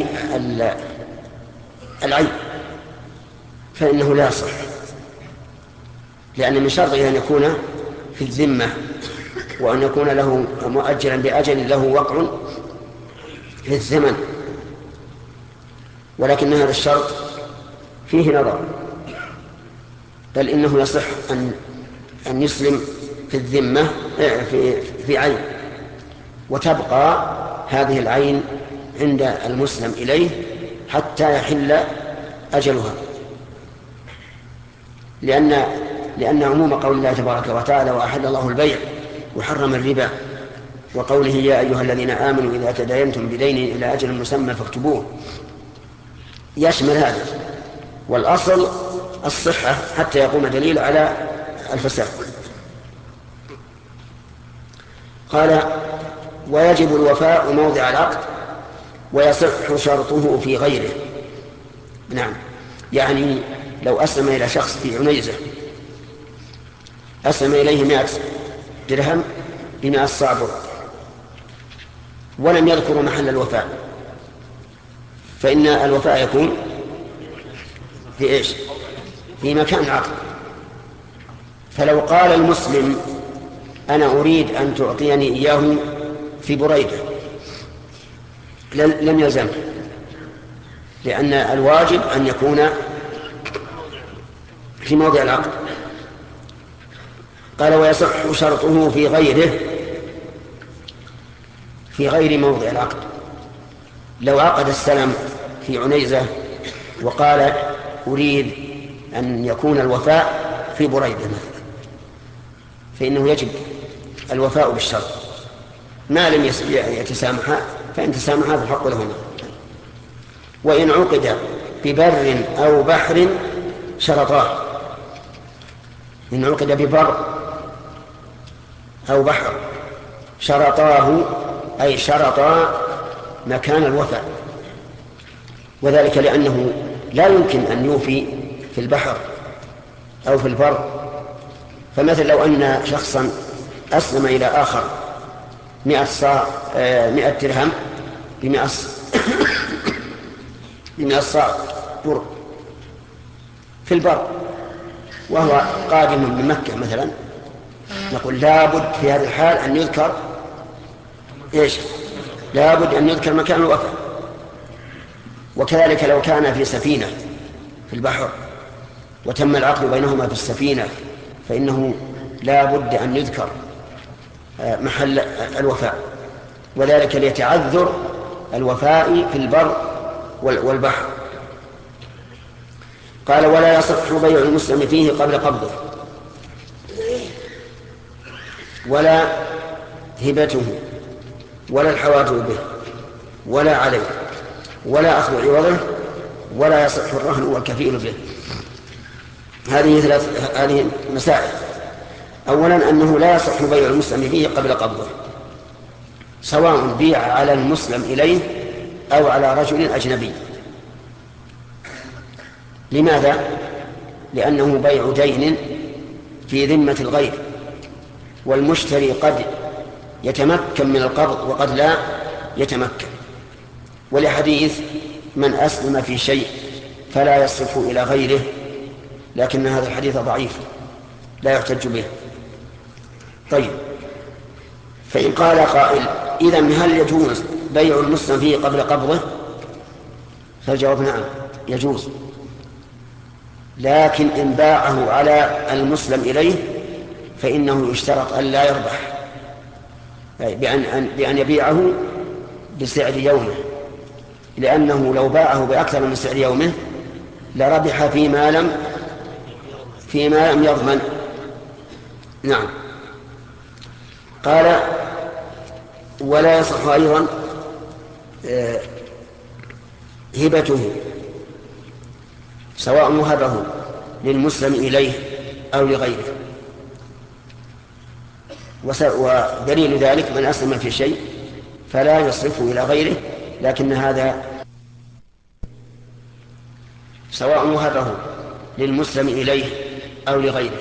العين فإنه لا يصح، لأن من شرطه أن يكون في الذمة وأن يكون له مؤجلا بأجل له وقع في الزمن، ولكن هذا الشرط فيه نظر، بل إنه يصح أن أن يسلم في الذمة في, في عين وتبقى هذه العين عند المسلم إليه حتى يحل أجلها، لأن لأن عموم قول الله تبارك وتعالى وأحل الله البيع وحرم الربا، وقوله يا أيها الذين آمنوا إذا تداينتم بدين إلى أجل مسمى فاكتبوه يشمل هذا، والأصل الصحة حتى يقوم دليل على الفساد. قال ويجب الوفاء موضع العقد ويصح شرطه في غيره. نعم، يعني لو أسلم إلى شخص في عنيزة أسلم إليه مئة درهم بمئة صاع بر ولم يذكر محل الوفاء، فإن الوفاء يكون في إيش؟ في مكان العقد. فلو قال المسلم أنا أريد أن تعطيني إياه في بريدة لم يلزم، لأن الواجب أن يكون في موضع العقد. قال ويصح شرطه في غيره في غير موضع العقد. لو عقد السلم في عنيزة وقال أريد أن يكون الوفاء في بريدة مثلا، فإنه يجب الوفاء بالشرط ما لم يتسامحا، فإن تسامحا فالحق لهما. وإن عقد ببر أو بحر شرطاه، إن عقد ببر أو بحر شرطاه أي شرطا مكان الوفاء، وذلك لأنه لا يمكن أن يوفي في البحر أو في البر. فمثل لو أن شخصا أسلم إلى آخر مئة صاع مئة درهم بمئة بمئة صاع بر في البر وهو قادم من مكة مثلا، نقول لابد في هذه الحال أن يذكر إيش؟ لابد أن يذكر مكان الوفاء. وكذلك لو كان في سفينة في البحر وتم العقد بينهما في السفينة فإنه لا بد أن يذكر محل الوفاء، وذلك ليتعذر الوفاء في البر والبحر. قال ولا يصح بيع المسلم فيه قبل قبضه ولا هبته ولا الحواج به ولا عليه ولا أخذ عوضه ولا يصح الرهن والكفيل به. هذه ثلاث هذه مسائل. أولا أنه لا يصح بيع المسلم فيه قبل قبضه، سواء بيع على المسلم إليه أو على رجل أجنبي. لماذا؟ لأنه بيع دين في ذمة الغير، والمشتري قد يتمكن من القبض وقد لا يتمكن، ولحديث من أسلم في شيء فلا يصرف إلى غيره، لكن هذا الحديث ضعيف لا يحتج به. طيب، فإن قال قائل إذن هل يجوز بيع المسلم فيه قبل قبضه؟ فالجواب نعم يجوز، لكن إن باعه على المسلم إليه فإنه يشترط أن لا يربح، بأن, بأن يبيعه بسعر يومه، لأنه لو باعه بأكثر من سعر يومه لربح فيما لم فيما لم يضمن. نعم. قال ولا يصح أيضا هبته سواء وهبه للمسلم إليه أو لغيره. ودليل ذلك من أسلم في شيء فلا يصرفه إلى غيره، لكن هذا سواء وهبه للمسلم إليه أو لغيره.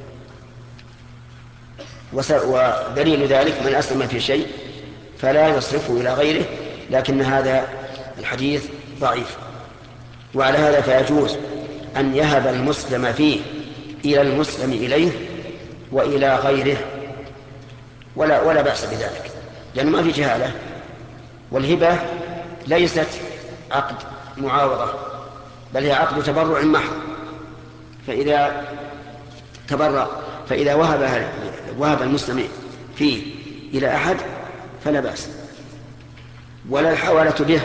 ودليل ذلك من أسلم في شيء فلا يصرفه إلى غيره، لكن هذا الحديث ضعيف. وعلى هذا فيجوز أن يهب المسلم فيه إلى المسلم إليه وإلى غيره، ولا, ولا بأس بذلك، لأنه ما في جهالة. والهبة ليست عقد معاوضة، بل هي عقد تبرع محض. فإذا تبرع فإذا وهب وهب المسلم فيه إلى أحد فلا بأس، ولا الحوالة به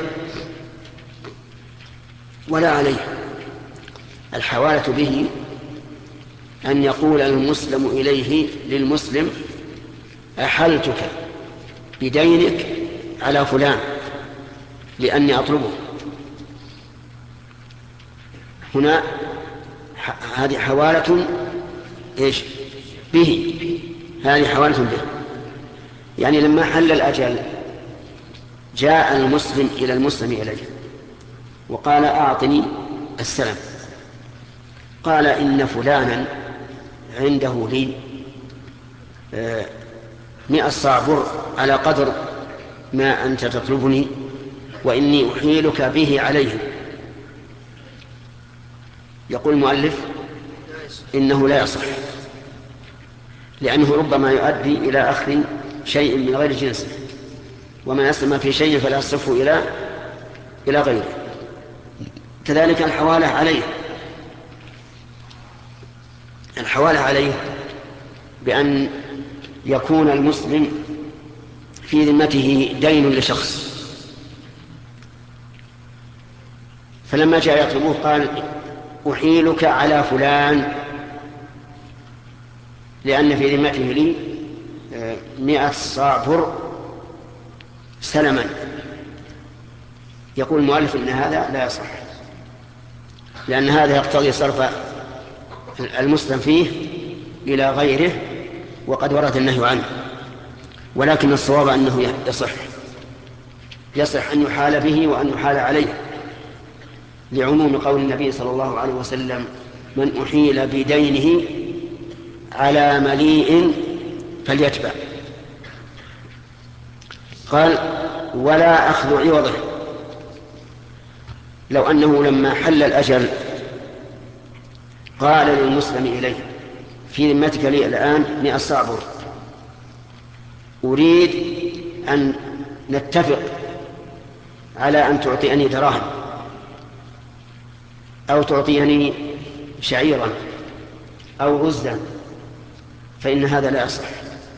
ولا عليه. الحوالة به أن يقول المسلم إليه للمسلم أحلتك بدينك على فلان لأني أطلبه. هنا هذه حوالة إيش به، هذه حوالة به. يعني لما حل الأجل جاء المسلم إلى المسلم إليه وقال أعطني السلام، قال إن فلانا عنده لي مئة صاع بر على قدر ما أنت تطلبني، وإني أحيلك به عليه. يقول المؤلف إنه لا يصح، لأنه ربما يؤدي إلى أخذ شيء من غير جنسه، ومن أسلم في شيء فلا يصرفه إلى إلى غيره. كذلك الحوالة عليه، الحوالة عليه بأن يكون المسلم في ذمته دين لشخص، فلما جاء يطلبه قال أحيلك على فلان لأن في ذمته لي مئة صاع بر سلما. يقول المؤلف إن هذا لا يصح، لأن هذا يقتضي صرف المسلم فيه إلى غيره، وقد ورد النهي عنه. ولكن الصواب أنه يصح يصح أن يحال به وأن يحال عليه، لعموم قول النبي صلى الله عليه وسلم من أحيل بدينه على مليء فليتبع. قال ولا أخذ عوضه، لو أنه لما حل الأجل قال للمسلم إليه في ذمتك لي الآن مئة صاع بر، أريد أن نتفق على أن تعطيني دراهم أو تعطيني شعيرا أو رزا، فإن هذا لا يصح.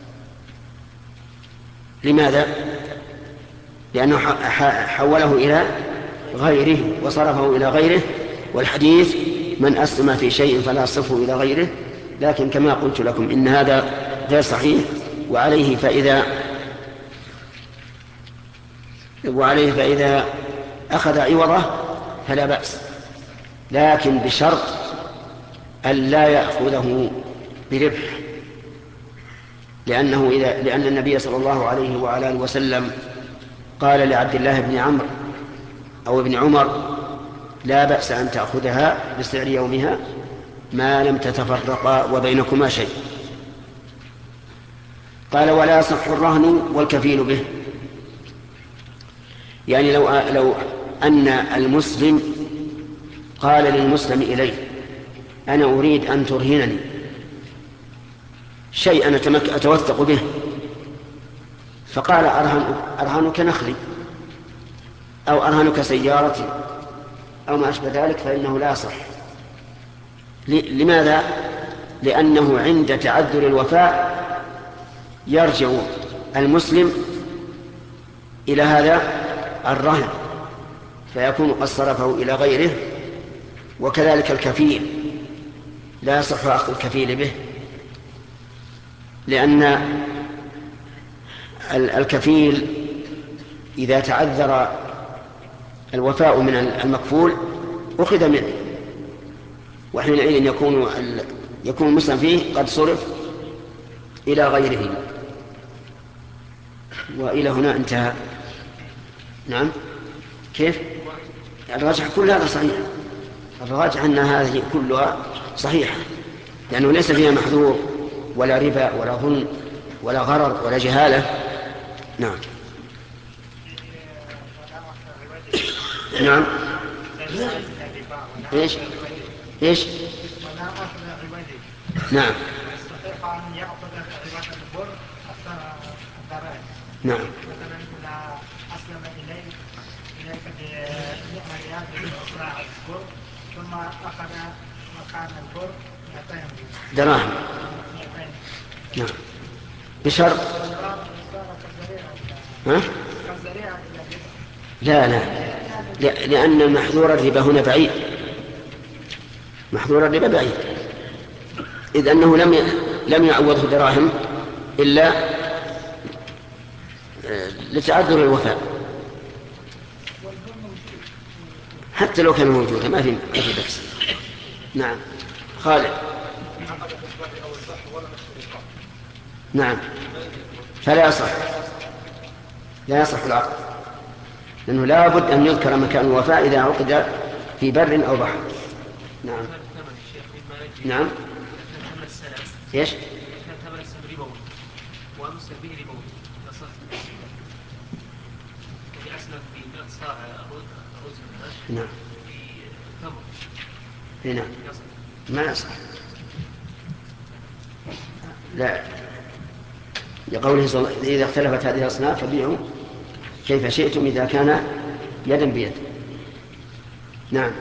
لماذا؟ لأنه حوله إلى غيره وصرفه إلى غيره، والحديث من أسلم في شيء فلا يصرفه إلى غيره. لكن كما قلت لكم إن هذا غير صحيح، وعليه فإذا وعليه فإذا أخذ عوضه فلا بأس، لكن بشرط أن لا يأخذه بربح، لأنه إذا لأن النبي صلى الله عليه وعلى آله وسلم قال لعبد الله بن عمرو أو ابن عمر لا بأس أن تأخذها بسعر يومها ما لم تتفرقا وبينكما شيء. قال ولا يصح الرهن والكفيل به، يعني لو لو أن المسلم قال للمسلم إليه أنا أريد أن ترهنني شيئا أتوثق به، فقال أرهن أرهنك نخلي أو أرهنك سيارتي أو ما أشبه ذلك، فإنه لا يصح. لماذا؟ لأنه عند تعذر الوفاء يرجع المسلم إلى هذا الرهن فيكون قد صرفه إلى غيره، وكذلك الكفيل لا يصح أخذ الكفيل به، لأن الكفيل إذا تعذر الوفاء من المكفول أخذ منه، وحينئذ يكون يكون المسلم فيه قد صرف إلى غيره. وإلى هنا انتهى. نعم. كيف؟ الراجح كل هذا صحيح، الراجح أن هذه كلها صحيحة، لأنه ليس فيها محذور ولا ربا ولا ظلم ولا غرر ولا جهالة. نعم. نعم. ايش ايش نعم. نعم. مثلا إذا أسلم إليك إليك بنعمة ريال بإسراع البر ثم أخذ مكان البر مئتين دراهم. نعم. بشرط ها؟ لا لا لأن محظور الربا هنا بعيد، محظور الربا بعيد، إذ أنه لم لم يعوضه دراهم إلا لتعذر الوفاء، حتى لو كان موجودا ما في ما في بأس. نعم. خالد. نعم. فلا يصح لا يصح العقد، لأنه لا بد أن يذكر مكان الوفاء إذا عقد في بر أو بحر. نعم. نعم. ايش؟ نعم. نعم. ما يصح. لا، لقوله صلى الله عليه وسلم: إذا اختلفت هذه الأصناف فبيعوا كيف شئتم إذا كان يدا بيد. نعم.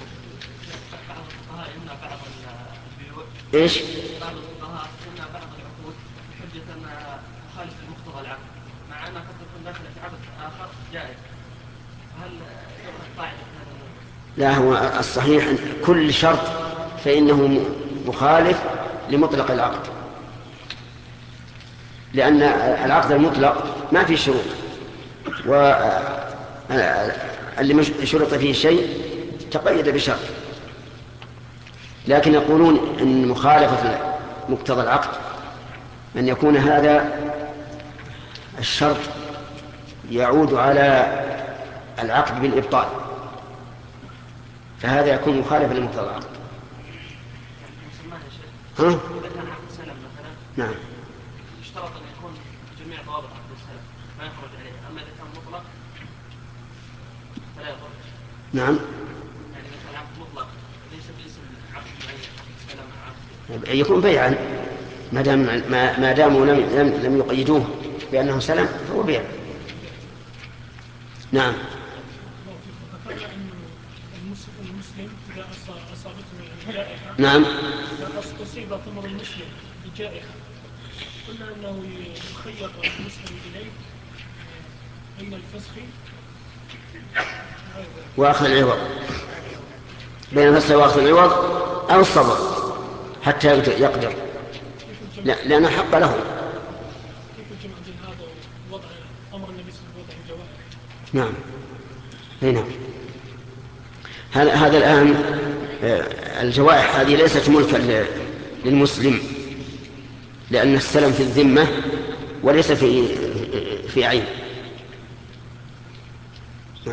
ايش؟ بعض الفقهاء يمنع بعض العقود بحجة أن خالف المقتضى العقد، مع أنها قد تكون داخلة في عقد آخر جائز. هل يبقى القاعدة هذا؟ لا، هو الصحيح أن كل شرط فإنه مخالف لمطلق العقد، لأن العقد المطلق ما فيه شروط، واللي شرط فيه شيء تقيد بشرط، لكن يقولون أن مخالفة مقتضى العقد أن يكون هذا الشرط يعود على العقد بالإبطال، فهذا يكون مخالفا لمقتضى العقد. ها؟ إذا كان عقد سلم مثلا، نعم، يشترط أن يكون جميع ضوابط عقد السلم ما يخرج عليه، أما إذا كان مطلق فلا يضر. نعم. يعني إذا كان عقد مطلق ليس باسم عقد معين، سلم عقد يكون بيعا ما دام ما, ما داموا لم لم لم يقيدوه بأنه سلم فهو بيع. نعم. المسلم إذا أصابته جائحة، نعم، إذا أصيب ثمر المسلم بجائحة قلنا أنه يخير المسلم إليه بين الفسخ وأخذ العوض، بين الفسخ وأخذ العوض أو الصبر حتى يقدر، لا لأن حق له. كيف الجمع بين هذا ووضع أمر النبي صلى الله عليه وسلم الجوائح؟ نعم. نعم. هذا هذا الآن الجوائح هذه ليست ملكا للمسلم، لأن السلم في الذمة وليس في في عين. نعم.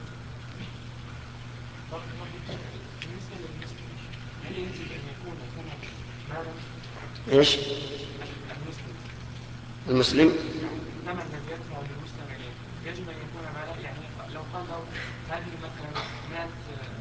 ايش؟ المسلم ثمن الذي يدفع للمسلم يجب ان يكون مالا، يعني لو قال له هذه مثلا مئة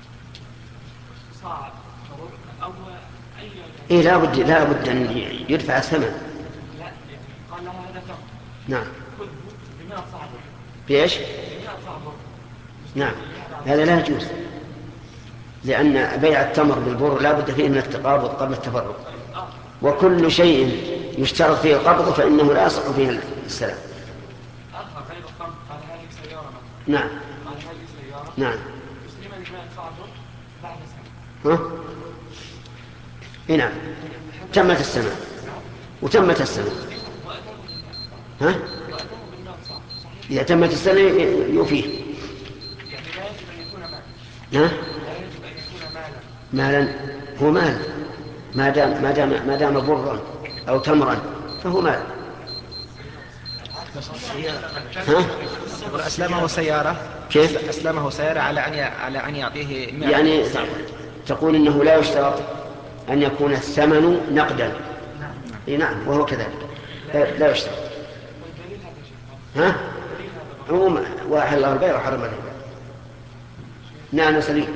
صاع او اي إيه لا بد لا بد أن يدفع الثمن. لا، يعني قال له هذا تمر. نعم. خذه بمئة صاع بر. بإيش؟ بمئة صاع بر. نعم، هذا لا يجوز، لأن بيع التمر بالبر لا بد فيه من التقابض قبل التفرق، وكل شيء يشترط فيه القبض فإنه لا يصح فيه السلام. آخر غير القرض قال هذه سيارة مثلا. نعم. قال هذه سيارة. نعم. مسلما ما يدفع الربح بعد سنة. ها؟ إيه نعم. تمت السنة. وتمت السنة. ها؟ إذا تمت السنة يوفيه. يعني لا يجب أن يكون مالا. ها؟ لا يجب أن يكون مالا. مالا هو مال ما دام ما دام ما دام برا أو تمرا فهو مال. ها؟ أسلمه سيارة. كيف؟ أسلمه سيارة على أن على أن يعطيه مال. يعني تقول إنه لا يشترط أن يكون الثمن نقدا. إيه نعم وهو كذلك لا يشترط. ها؟ عموما وأحل الله البيع وحرم الربا. نعم سليم.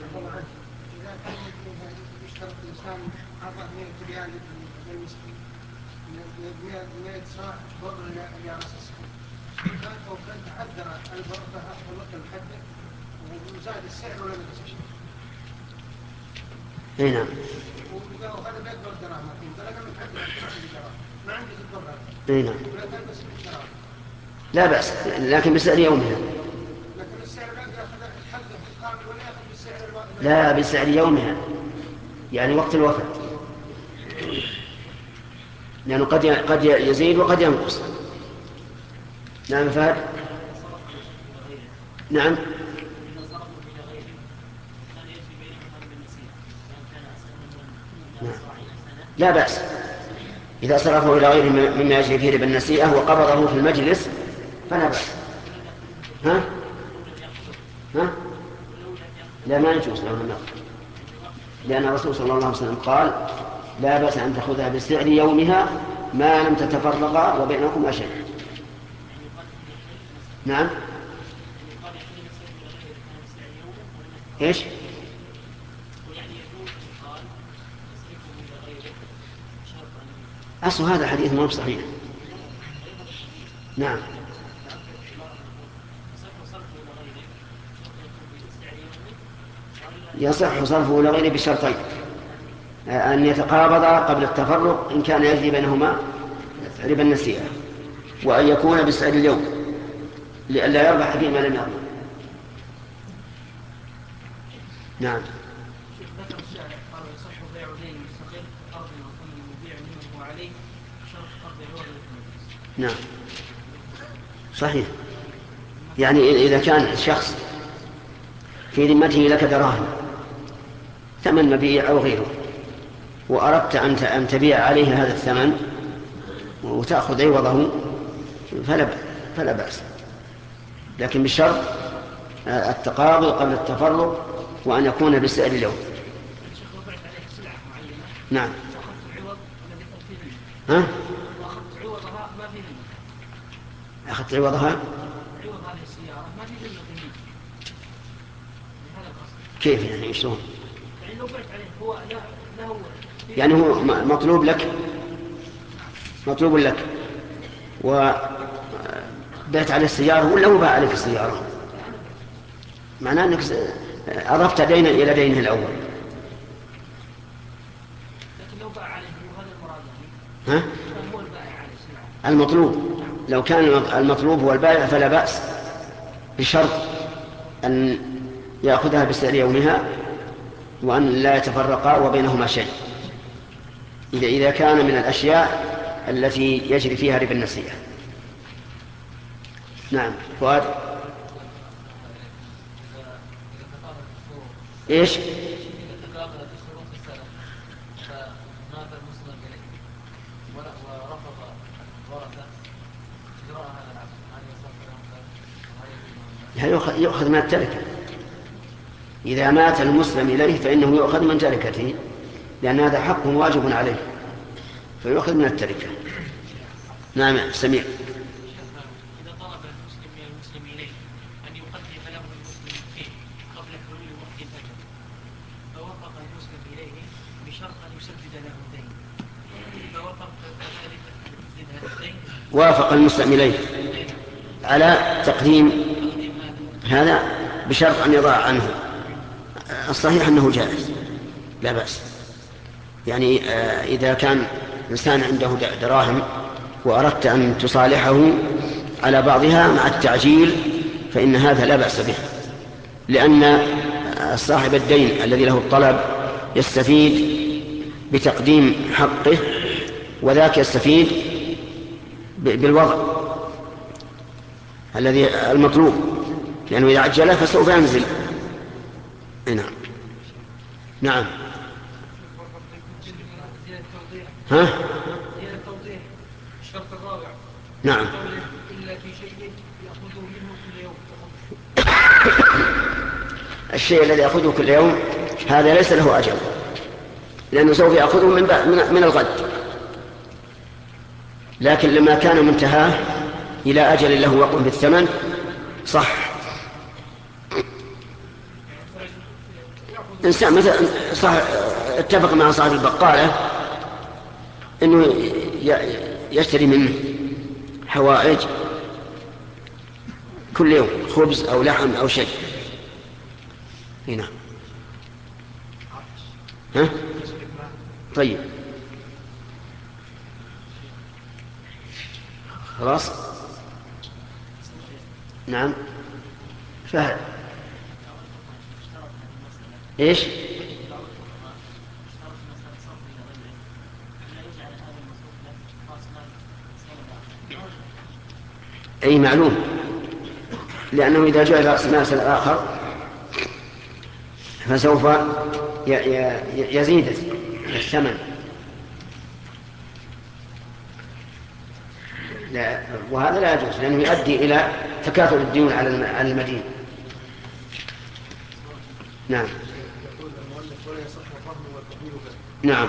اي نعم. اي نعم. لا بأس لكن بسعر يومها. لا بسعر يومها يعني وقت الوفاة، لأنه قد قد يزيد وقد ينقص. نعم فهد. نعم. لا بأس إذا صرفه إلى غيره مما يجري فيه ربا النسيئة وقبضه في المجلس فلا بأس. ها؟ ها؟ لا ما يجوز له النقد، لأن الرسول صلى الله عليه وسلم قال لا بأس أن تأخذها بسعر يومها ما لم تتفرقا وبينكما شيء. نعم. إيش؟ أصل هذا الحديث مو صحيح. نعم. يصح صرفه إلى غيره بشرطين: أن يتقابضا قبل التفرق إن كان يجري بينهما ربا النسيئة، وأن يكون بسعر اليوم لئلا يربح فيما لم يضمن. نعم. نعم صحيح. يعني إذا كان شخص في ذمته لك دراهم ثمن مبيع أو غيره وأردت أن تبيع عليه هذا الثمن وتأخذ عوضه فلا فلا بأس، لكن بشرط التقابض قبل التفرق وأن يكون بسعر اليوم. نعم. ها؟ أخذت عوضها؟ كيف يعني شلون؟ يعني هو مطلوب لك مطلوب لك وبعت على السيارة ولا هو باع عليك السيارة؟ معناه أنك أضفت دينا إلى دينه الأول. ها؟ المطلوب لو كان المطلوب هو البائع فلا بأس بشرط أن يأخذها بسعر يومها وأن لا يتفرقا وبينهما شيء، إذا إذا كان من الأشياء التي يجري فيها ربا النسيئة. نعم فؤاد. إيش؟ يؤخذ من التركة. إذا مات المسلم إليه فإنه يؤخذ من تركته، لأن هذا حق واجب عليه فيؤخذ من التركة. نعم سميع. إذا طلب المسلم من المسلم إليه أن يقدم له المسلم فيه قبل حلول وقت الأجل فوافق المسلم إليه بشرط أن يسدد له الدين، فوافق ذلك تسديد هذا الدين، وافق المسلم إليه على تقديم هذا بشرط أن يضع عنه. الصحيح أنه جائز لا بأس. يعني إذا كان إنسان عنده دراهم وأردت أن تصالحه على بعضها مع التعجيل فإن هذا لا بأس به، لأن صاحب الدين الذي له الطلب يستفيد بتقديم حقه، وذاك يستفيد بالوضع الذي المطلوب، لأنه إذا عجله فسوف ينزل. نعم نعم ها الشرط الرابع نعم إلا في شيء يأخذه منه كل يوم. الشيء الذي يأخذه كل يوم هذا ليس له أجل، لأنه سوف يأخذه من, من الغد، لكن لما كان منتهاه إلى أجل له وقت بالثمن صح. إنسان مثلا صح اتفق مع صاحب البقالة أنه يشتري منه حوائج كل يوم، خبز أو لحم أو شيء. هنا ها؟ طيب خلاص. نعم فهد ايش؟ اي معلوم، لانه اذا جعل راس مال الاخر فسوف يزيد الثمن. لا، وهذا لا يجوز، لأنه يؤدي إلى تكاثر الديون على المدين. نعم نعم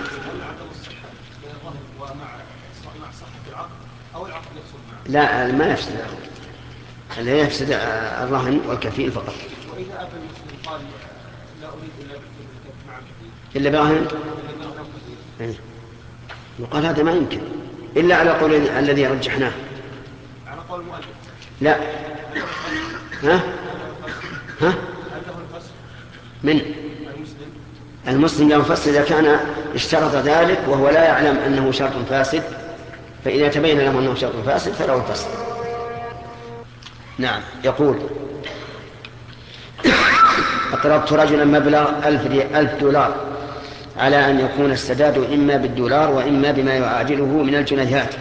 لا، ما يفسد الذي يفسد الرهن والكفيل فقط. وإذا أبى المسلم قال لا أريد إلا مع الكفيل إلا برهن وقال هذا ما يمكن إلا على قول الذي رجحناه، على قول المؤلف. لا ها ها من المسلم لا يفسد إذا كان اشترط ذلك وهو لا يعلم أنه شرط فاسد، فإذا تبين له أنه شرط فاسد فله الفسد. نعم يقول أقرضت رجلا مبلغ ألف دولار على أن يكون السداد إما بالدولار وإما بما يعادله من الجنيهات،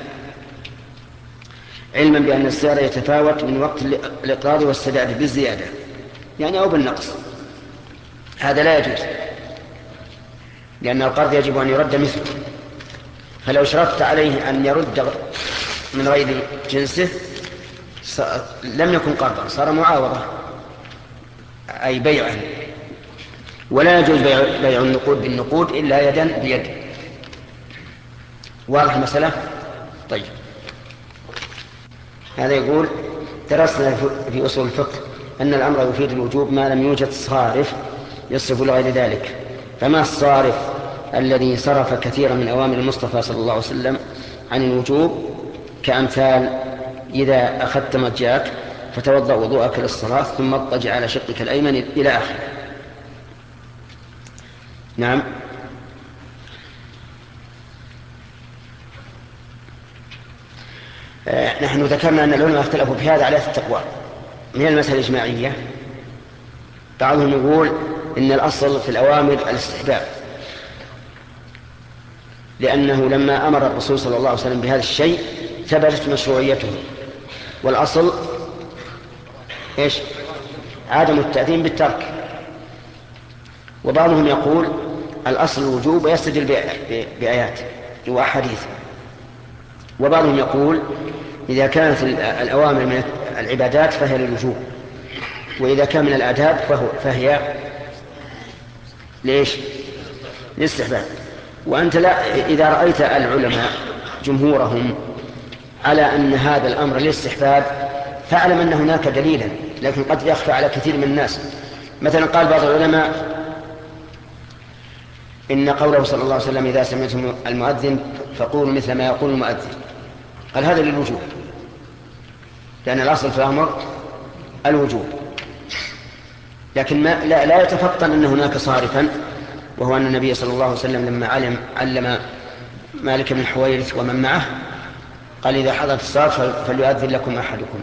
علما بأن السعر يتفاوت من وقت الإقراض والسداد بالزيادة يعني أو بالنقص. هذا لا يجوز، لأن القرض يجب أن يرد مثله، فلو شرطت عليه أن يرد من غير جنسه لم يكن قرضا، صار معاوضة أي بيعا. ولا يجوز بيع النقود بالنقود إلا يدا بيد. واضح المسألة؟ طيب هذا يقول درسنا في أصول الفقه أن الأمر يفيد الوجوب ما لم يوجد صارف يصرف لغير ذلك، فما الصارف الذي صرف كثيرا من أوامر المصطفى صلى الله عليه وسلم عن الوجوب، كأمثال إذا أخذت مضجعك فتوضأ وضوءك للصلاة ثم اضطجع على شقك الأيمن إلى آخره. نعم آه نحن ذكرنا أن العلماء اختلفوا في هذا على التقوى من المسألة الإجماعية. بعضهم يقول إن الأصل في الأوامر الاستحباب، لأنه لما أمر الرسول صلى الله عليه وسلم بهذا الشيء ثبتت مشروعيته، والأصل إيش؟ عدم التأثيم بالترك. وبعضهم يقول الأصل الوجوب ويستدل بآيات وأحاديث. وبعضهم يقول إذا كانت الأوامر من العبادات فهي للوجوب، وإذا كان من الآداب فهو فهي ليش؟ للاستحباب. وأنت لا إذا رأيت العلماء جمهورهم على أن هذا الأمر للاستحباب فاعلم أن هناك دليلا، لكن قد يخفى على كثير من الناس. مثلا قال بعض العلماء إن قوله صلى الله عليه وسلم إذا سمعتم المؤذن فقولوا مثل ما يقول المؤذن، قال هذا للوجوب، لأن الأصل في الأمر الوجوب. لكن ما لا, لا يتفطن أن هناك صارفا، وهو أن النبي صلى الله عليه وسلم لما علم علم مالك بن الحويرث ومن معه قال إذا حضرت الصلاة فليؤذن لكم أحدكم،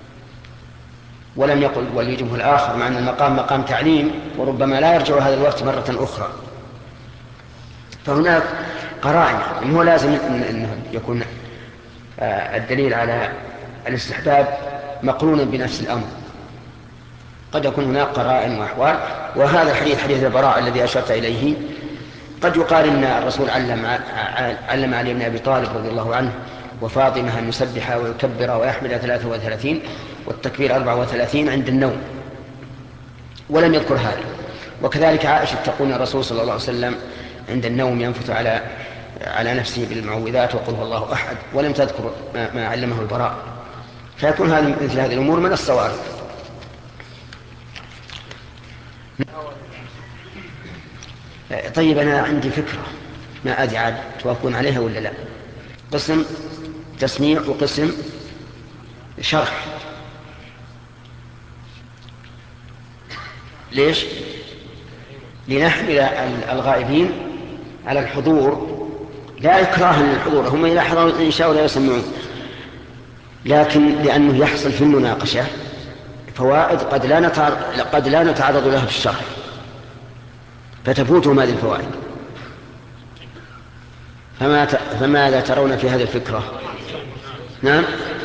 ولم يقل وليجبه الآخر، مع أن المقام مقام تعليم وربما لا يرجع هذا الوقت مرة أخرى. فهناك قرائن، هو لازم أن يكون الدليل على الاستحباب مقرونا بنفس الأمر، قد يكون هناك قرائن وأحوال. وهذا الحديث حديث البراء الذي أشرت إليه قد يقال إن الرسول علم علم علي بن أبي طالب رضي الله عنه وفاطمة أن يسبح ويكبر ويحمد ثلاثة وثلاثين والتكبير أربعة وثلاثين عند النوم، ولم يذكر هذا. وكذلك عائشة تقول الرسول صلى الله عليه وسلم عند النوم ينفث على على نفسه بالمعوذات وقل هو الله أحد، ولم تذكر ما علمه البراء. فيكون هذا مثل هذه الأمور من الصوارف. طيب أنا عندي فكرة، ما أدري عاد توافقون عليها ولا لا. قسم تسميع وقسم شرح. ليش؟ لنحمل الغائبين على الحضور، لا إكراه للحضور، هم إذا حضروا إن شاء الله يسمعون، لكن لأنه يحصل في المناقشة فوائد قد لا نتعرض, قد لا نتعرض لها في الشرح، فتفوتهم هذه الفوائد. فما ت... فماذا ترون في هذه الفكرة؟ نعم،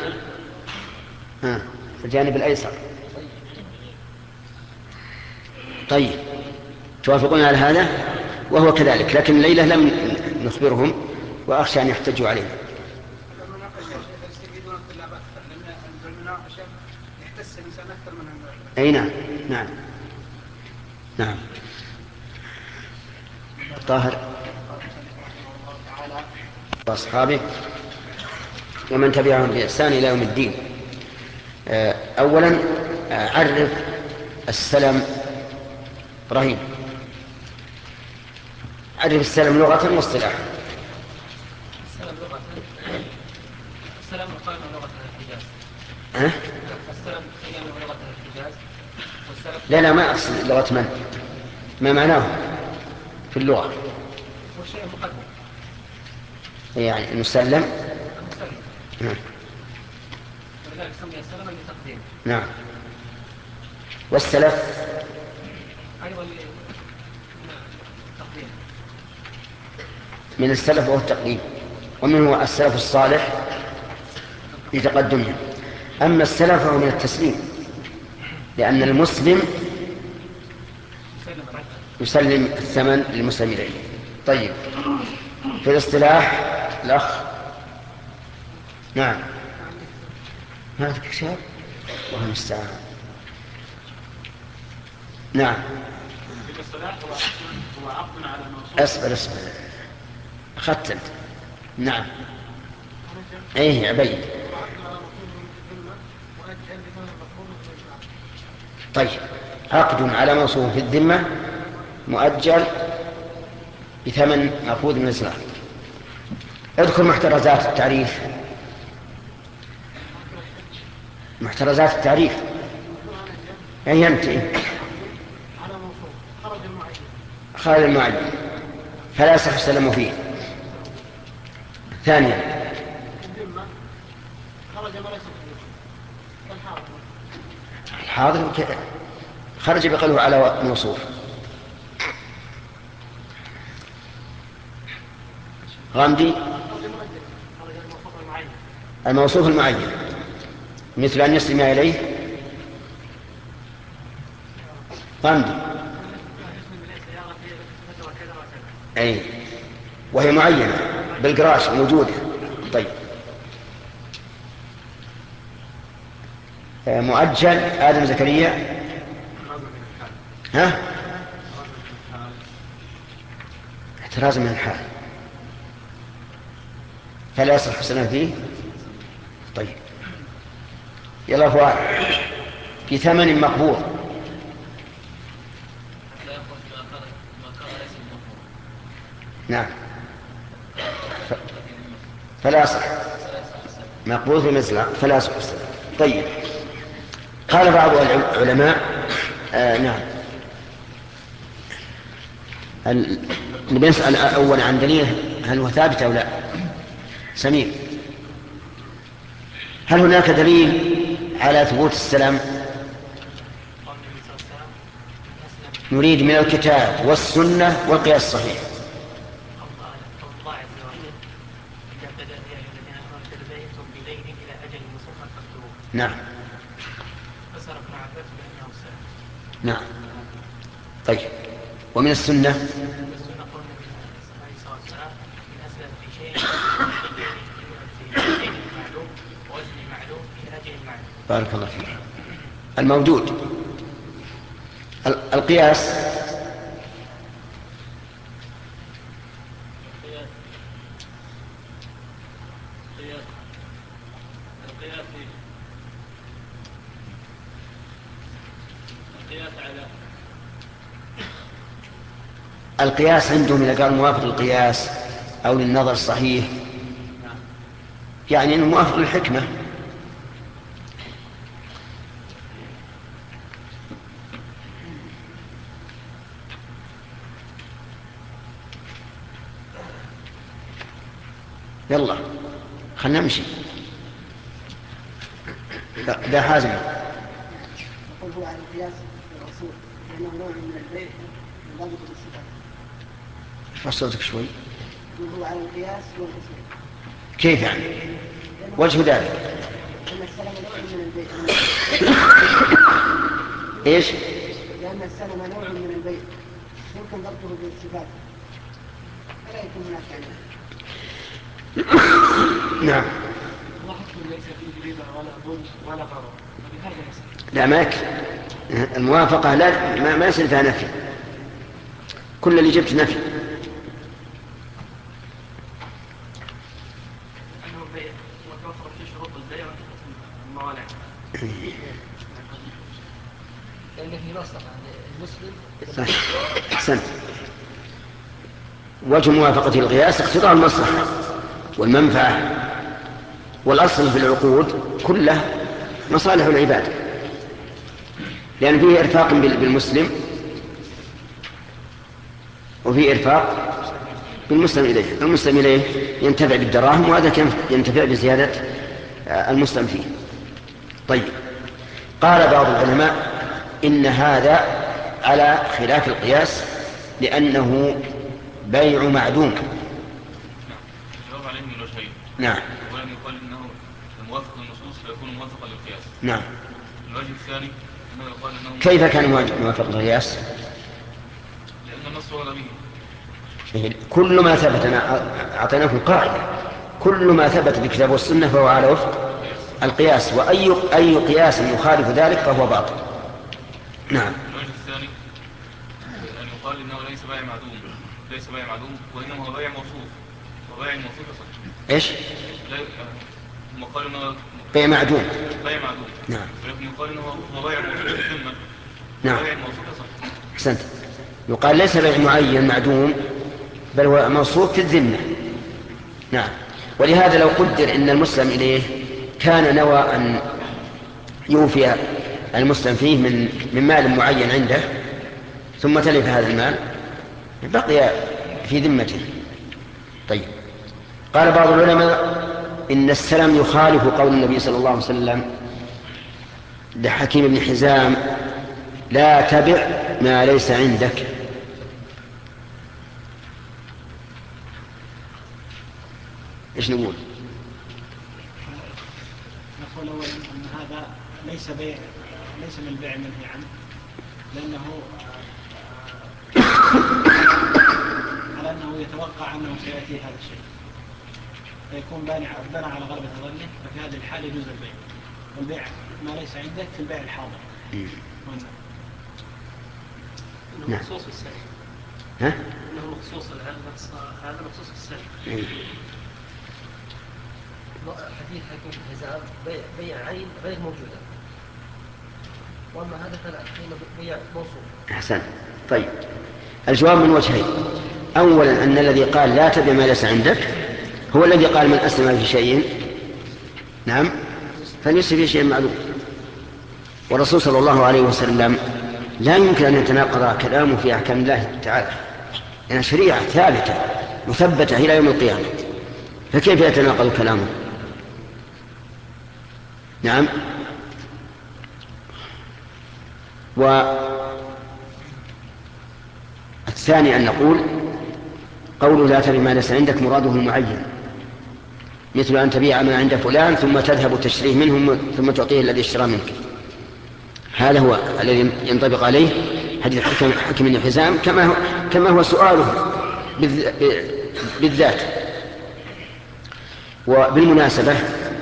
ها في الجانب الأيسر. طيب توافقون على هذا؟ وهو كذلك، لكن الليلة لم نخبرهم وأخشى أن يحتجوا علينا. أي نعم نعم نعم. طاهر وأصحابه ومن تبعهم بإحسان إلى يوم الدين. أولا عرف السلام. إبراهيم عرف السلام لغة واصطلاحا. السلام لغة السلام قائم لغة الحجاز. ها؟ السلام قائم لغة الحجاز. لا لا ما أقصد لغة من، ما معناه في اللغة. والشيء مقدم يعني المسلم. المسلم. نعم. ولذلك سمي السلام لتقديم. نعم. والسلف أيضا تقديم. من السلف وهو التقديم، ومنه السلف الصالح لتقدمهم. أما السلف فهو من التسليم، لأن المسلم يسلم الثمن للمسلم إليه. طيب في الاصطلاح الأخ. نعم ما عندك كتاب؟ الله المستعان. نعم. في الاصطلاح هو عقد على موصول. اصبر اصبر أخذت أنت. نعم أيه عبيد. طيب عقد على موصول في الذمة مؤجل بثمن مأخوذ من الإسلام. اذكر محترزات التعريف. محترزات التعريف أي أنت خارج المعين فلا يصح السلام فيه. ثانيا الحاضر خرج بقلبه على موصوف. غامدي الموصوف المعين مثل أن يسلم إليه. غامدي أي وهي معينة بالقراش موجودة. طيب مؤجل آدم زكريا. ها احتراز من الحال فلا يصح السلام فيه. طيب يلا فؤاد في ثمن مقبوض. نعم فلا يصح مقبوض في المزرعة فلا يصح السلام. طيب قال بعض العلماء آه نعم نسأل أولا عن دليل هل هو ثابت أو لا. سمير هل هناك دليل على ثبوت السلام؟ نريد من الكتاب والسنة والقياس الصحيح. نعم نعم. طيب، ومن السنة بارك الله فيك. الموجود القياس القياس عندهم إذا قال موافق للقياس أو للنظر الصحيح يعني أنه موافق للحكمة. يلا خلنا نمشي. لا ده حازم. يقول هو على القياس بالرسول لأنه نوع من البيع ينضبط بالصفات. ارفع صوتك شوي. يقول هو على القياس والرسول. كيف يعني؟ وجه ذلك لأن السلم نوع من البيع. ايش؟ لأن السلم نوع من البيع يمكن ضبطه بالصفات فلا يكون هناك علم. نعم. لا ماك الموافقة لا ما, ما يصير فيها نفي. كل اللي جبت نفي. أحسنت. وجه موافقة القياس اقتضاء المصلحة والمنفعة، والأصل في العقود كله مصالح العباد، لأن فيه إرفاق بالمسلم وفيه إرفاق بالمسلم إليه. المسلم إليه ينتفع بالدراهم وهذا ينتفع بزيادة المسلم فيه. طيب، قال بعض العلماء إن هذا على خلاف القياس لأنه بيع معدوم. نعم. ولم يقال انه موافق للنصوص فيكون موافقا للقياس. نعم. الوجه الثاني انه يقال انه كيف كان موافق للقياس؟ لان النص ورد به. كل ما ثبت، انا اعطيناكم قاعده، كل ما ثبت بالكتاب والسنه فهو على وفق القياس، واي اي قياس يخالف ذلك فهو باطل. نعم. الوجه الثاني ان يقال انه ليس بيع معدوم، ليس بيع معدوم وانما هو بيع موصوف، وبيع الموصوف يصح. ايش؟ هم قالوا انه بيع معدوم. بيع معدوم. نعم. ولكن يقال انه هو بيع موصوف في الذمه. نعم. بيع الموصوف يصح. احسنت. يقال ليس بيع معين معدوم بل هو موصوف في الذمه. نعم. ولهذا لو قدر ان المسلم اليه كان نوى ان يوفي المسلم فيه من من مال معين عنده ثم تلف هذا المال بقي في ذمته. طيب، قال بعض العلماء إن السلم يخالف قول النبي صلى الله عليه وسلم لحكيم بن حزام: لا تبع ما ليس عندك. إيش نقول؟ نقول أولا أن هذا ليس بيع، ليس من البيع منهي عنه، لأنه على أنه يتوقع أنه سيأتي هذا الشيء فيكون بنى على غلبة ظنه، ففي هذه الحالة يجوز البيع. والبيع ما ليس عندك في البيع الحاضر. إنه مخصوص في السلم. ها؟ إنه مخصوص هذا مخصوص في السلم. حديث حكيم بن حزام بيع بيع عين غير موجودة، وأما هذا فلا بيع موصوف. أحسن. طيب، الجواب من وجهين: أولا أن الذي قال لا تبع ما ليس عندك هو الذي قال من أسلم في شيء نعم فليس في شيء معلوم. والرسول صلى الله عليه وسلم لا يمكن أن يتناقض كلامه في أحكام الله تعالى، لأن شريعة ثابتة مثبتة إلى يوم القيامة، فكيف يتناقض كلامه؟ نعم. والثاني أن نقول قول لا تبع ما ليس عندك مراده المعين، مثل أن تبيع ما عند فلان ثم تذهب تشتريه منه ثم تعطيه الذي اشترى منك، هذا هو الذي ينطبق عليه حديث حكم, حكم بن حزام كما هو, كما هو سؤاله بالذات. وبالمناسبة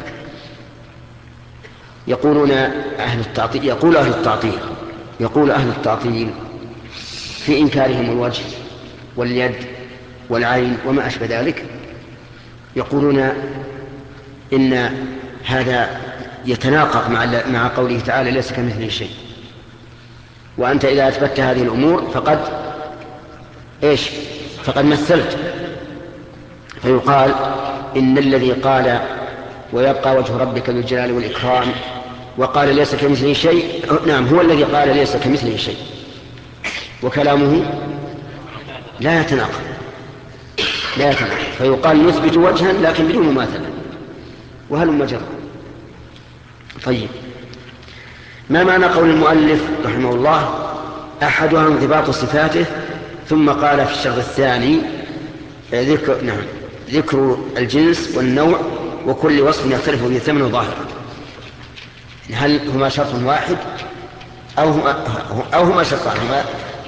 يقولون أهل التعطيل يقول أهل التعطيل يقول أهل التعطيل في إنكارهم الوجه واليد والعين وما أشبه ذلك، يقولون إن هذا يتناقض مع مع قوله تعالى ليس كمثله شيء، وأنت إذا أثبتت هذه الأمور فقد إيش فقد مثلت. فيقال إن الذي قال ويبقى وجه ربك ذو الجلال والإكرام وقال ليس كمثله شيء، نعم هو الذي قال ليس كمثله شيء، وكلامه لا يتناقض لا يتناقض فيقال نثبت وجها لكن بدون مماثلة، وهل مجرد. طيب، ما معنى قول المؤلف رحمه الله أحدها انضباط صفاته، ثم قال في الشرط الثاني ذكر نعم ذكر الجنس والنوع وكل وصف يختلف به ثمن ظاهرا، هل هما شرط واحد أو هما, أو هما شرطان؟ هما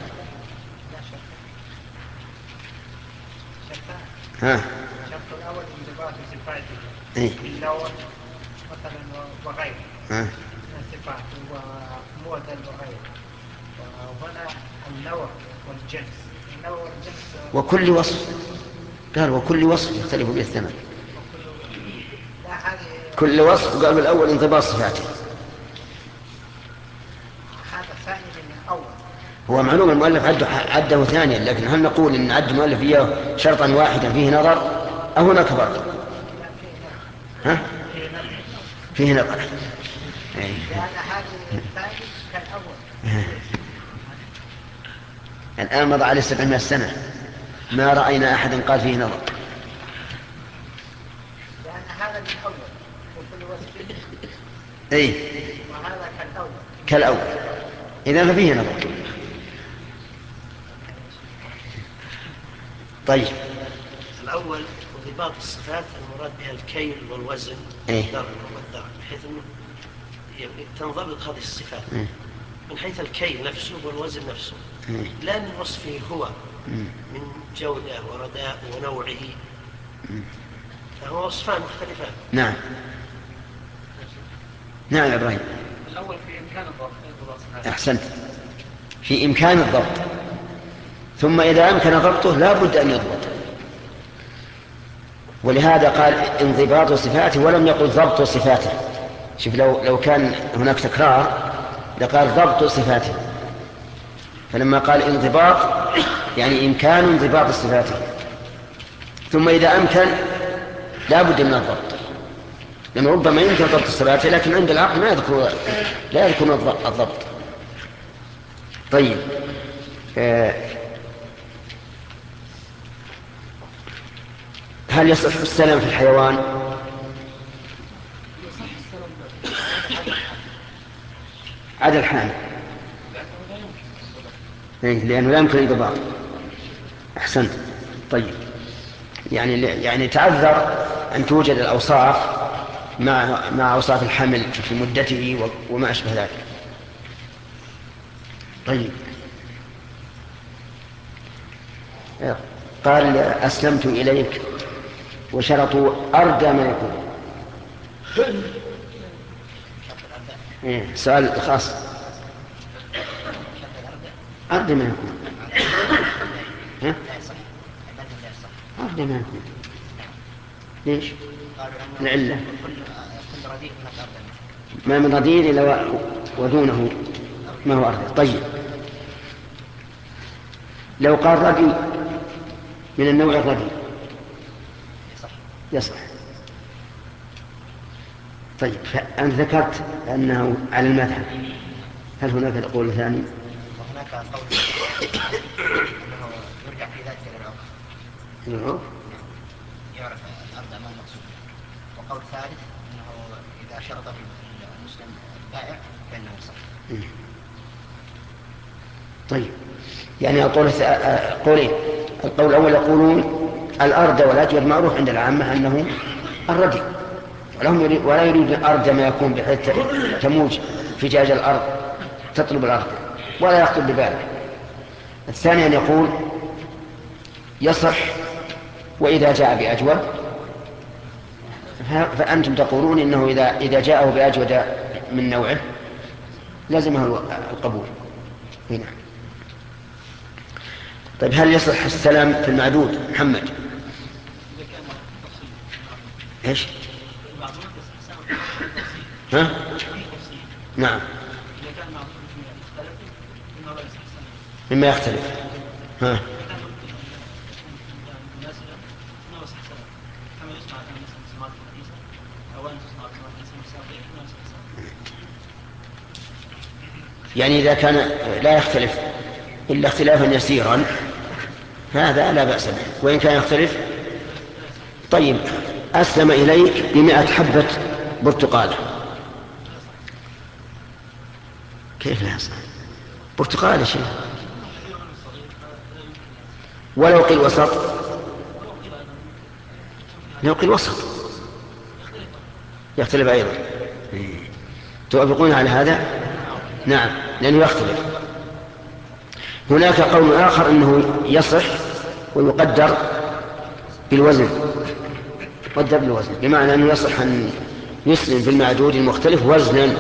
ها الشرط الأول انضباط صفاته إيه؟ بالنوع مثلا وغيره ها من الصفات ومعدل وغيره، وهنا النوع والجنس النوع والجنس وكل وصف، قال وكل وصف يختلف به الثمن. كل وصف قال بالأول انضباط صفاته، هذا ثاني من الأول. هو معلوم المؤلف عده, عده ثانيا، لكن هل نقول إن عد المؤلف إياه شرطا واحدا فيه نظر أو هناك فرق؟ ها؟ فيه نظر. لأن هذا الثاني كالأول. الآن مضى عليه سبعمائة سنة ما رأينا أحدا قال فيه نظر. لأن هذا الأول وكل وصف أي وهذا كالأول كالأول إذا ففيه نظر. طيب، الأول انضباط الصفات المراد بها الكيل والوزن إيه؟ والذرع، بحيث أنه تنضبط هذه الصفات إيه؟ من حيث الكيل نفسه والوزن نفسه، إيه؟ لا من وصفه هو إيه؟ من جودة ورداء ونوعه، إيه؟ فهو وصفان مختلفان. نعم نعم يا إبراهيم. الأول في إمكان الضبط. أحسنت، في إمكان الضبط، ثم إذا أمكن ضبطه لا بد أن يضبط، ولهذا قال انضباط صفاته ولم يقل ضبط صفاته. شوف، لو, لو كان هناك تكرار لقال ضبط صفاته، فلما قال انضباط يعني إمكان انضباط صفاته، ثم إذا أمكن لا بد من الضبط، لأنه ربما يمكن ضبط الصفات لكن عند العقل ما يذكر لا يذكر الضبط. طيب، آه هل يصح السلام في الحيوان؟ عدا الحامل، لأنه لا يمكن انضباط. أحسنت. طيب، يعني يعني تعذر أن توجد الأوصاف مع مع أوصاف الحمل في مدته وما أشبه ذلك. طيب، قال أسلمت إليك وشرطوا أردى ما يكون. إيه، سؤال خاص. أردى ما يكون. ها؟ أردى ما يكون. ليش؟ العلة ما من رديء إلا ودونه ما هو أردى. طيب، لو قال رديء من النوع الرديء يصح. طيب، فأنت ذكرت أنه على المذهب، هل هناك قول ثاني؟ وهناك قول أنه يرجع في ذلك إلى العرف، يعرف الأرض ما المقصود. وقول ثالث أنه إذا شرط في المسلم بائع فإنه يصح. طيب يعني القول قولين. القول الأول يقولون الأرض والأجود معروف عند العامة أنه الردي، ولا يريد الأرض ما يكون بحيث تموج فجاج الأرض تطلب الأرض ولا يخطر بباله. الثاني أن يقول يصح وإذا جاء بأجود، فأنتم تقولون إنه إذا إذا جاءه بأجود من نوعه لازمه القبول. هنا طيب هل يصح السلام في المعدود؟ محمد ايش؟ ها؟ نعم مما يختلف. ها؟ يعني إذا كان لا يختلف إلا اختلافا يسيرا هذا لا بأس به، وإن كان يختلف. طيب أسلم إليك بمئة حبة برتقالة، كيف لا يصح؟ برتقالة شيء ولو قيل وسط، لو قيل وسط يختلف أيضا. توافقون على هذا؟ نعم لأنه يختلف. هناك قول آخر أنه يصح ويقدر بالوزن، يقدر بالوزن بمعنى أنه يصح أن يسلم في المعدود المختلف وزنا،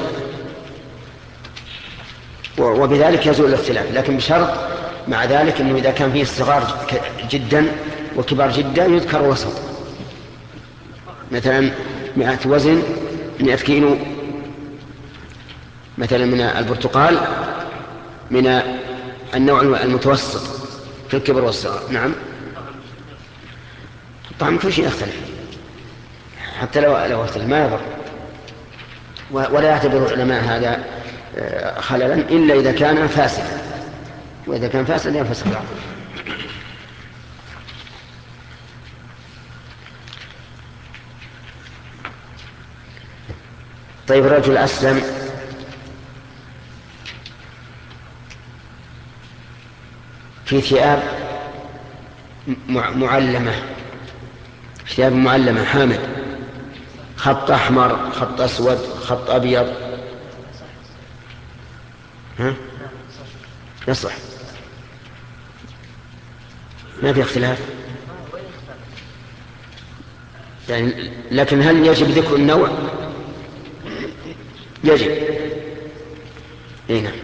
وبذلك يزول الاختلاف، لكن بشرط مع ذلك أنه إذا كان فيه صغار جدا وكبار جدا يذكر وسط، مثلا مئة وزن مئة كيلو مثلا من البرتقال من النوع المتوسط في الكبر والصغر. نعم طعم كل شيء يختلف حتى لو لو اختلف ما يضر، ولا يعتبر العلماء هذا خللا إلا إذا كان فاسدا، وإذا كان فاسدا ينفسخ العقد. طيب الرجل أسلم في ثياب معلمة، ثياب معلمة حامل، خط أحمر خط أسود خط أبيض، ها؟ يصح ما في اختلاف يعني، لكن هل يجب ذكر النوع؟ يجب. اي نعم.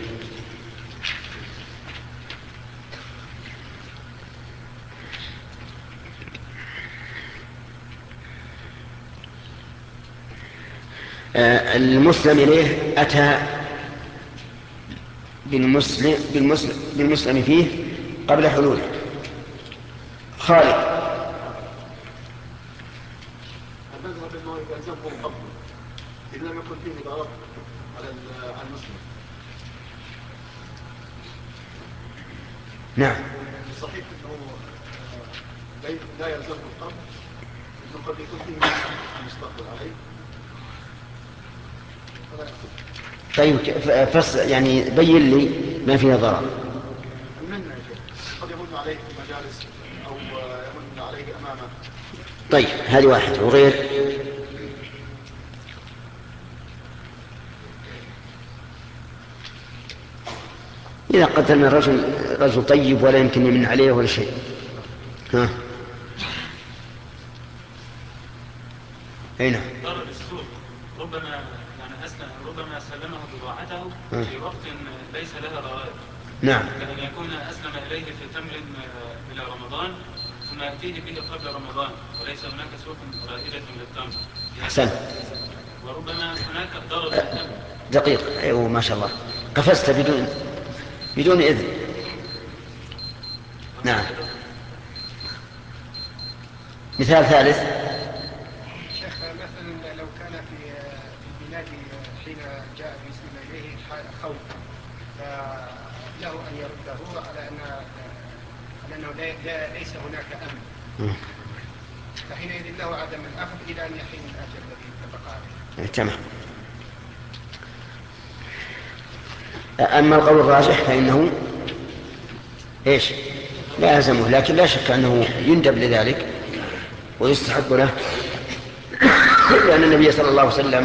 آه المسلم إليه أتى بالمسلم, بالمسلم, بالمسلم فيه قبل حلوله. خالد المذهب أنه يلزمه القبض إذا لم يكن فيه ضرر على المسلم. نعم صحيح أنه لا يلزمه القبض، إنه قد يكون فيه مستقبل عليه. طيب فصل يعني بين لي ما فيها ضرر. المنع قد يمن عليه في مجالس أو يمن عليه أمامه. طيب هذه واحدة. وغير إذا قتلنا الرجل رجل طيب ولا يمكن يمن عليه ولا شيء. ها هنا ضرب السوق ربما يعني أسلم ربما سلمه بضاعته في وقت ليس لها ضرائب. نعم كأن يكون أسلم إليه في تمر إلى رمضان ثم يأتيه به قبل رمضان وليس هناك سوق رائجة للتمر. أحسن. وربما هناك ضرر للتمر. دقيق. أيوه ما شاء الله قفزت بدون بدون إذن. نعم. مثال ثالث. شيخ مثلا لو كان في البلاد حين جاء بيسلم إليه خوف فله أن يرده على أن على أنه ليس هناك أمن، فحينئذ له عدم الأخذ إلى أن يحين الأجل الذي اتفق عليه. تمام. أما القول الراجح فإنه إيش لا يلزمه، لكن لا شك أنه يندب لذلك ويستحب له، لأن النبي صلى الله عليه وسلم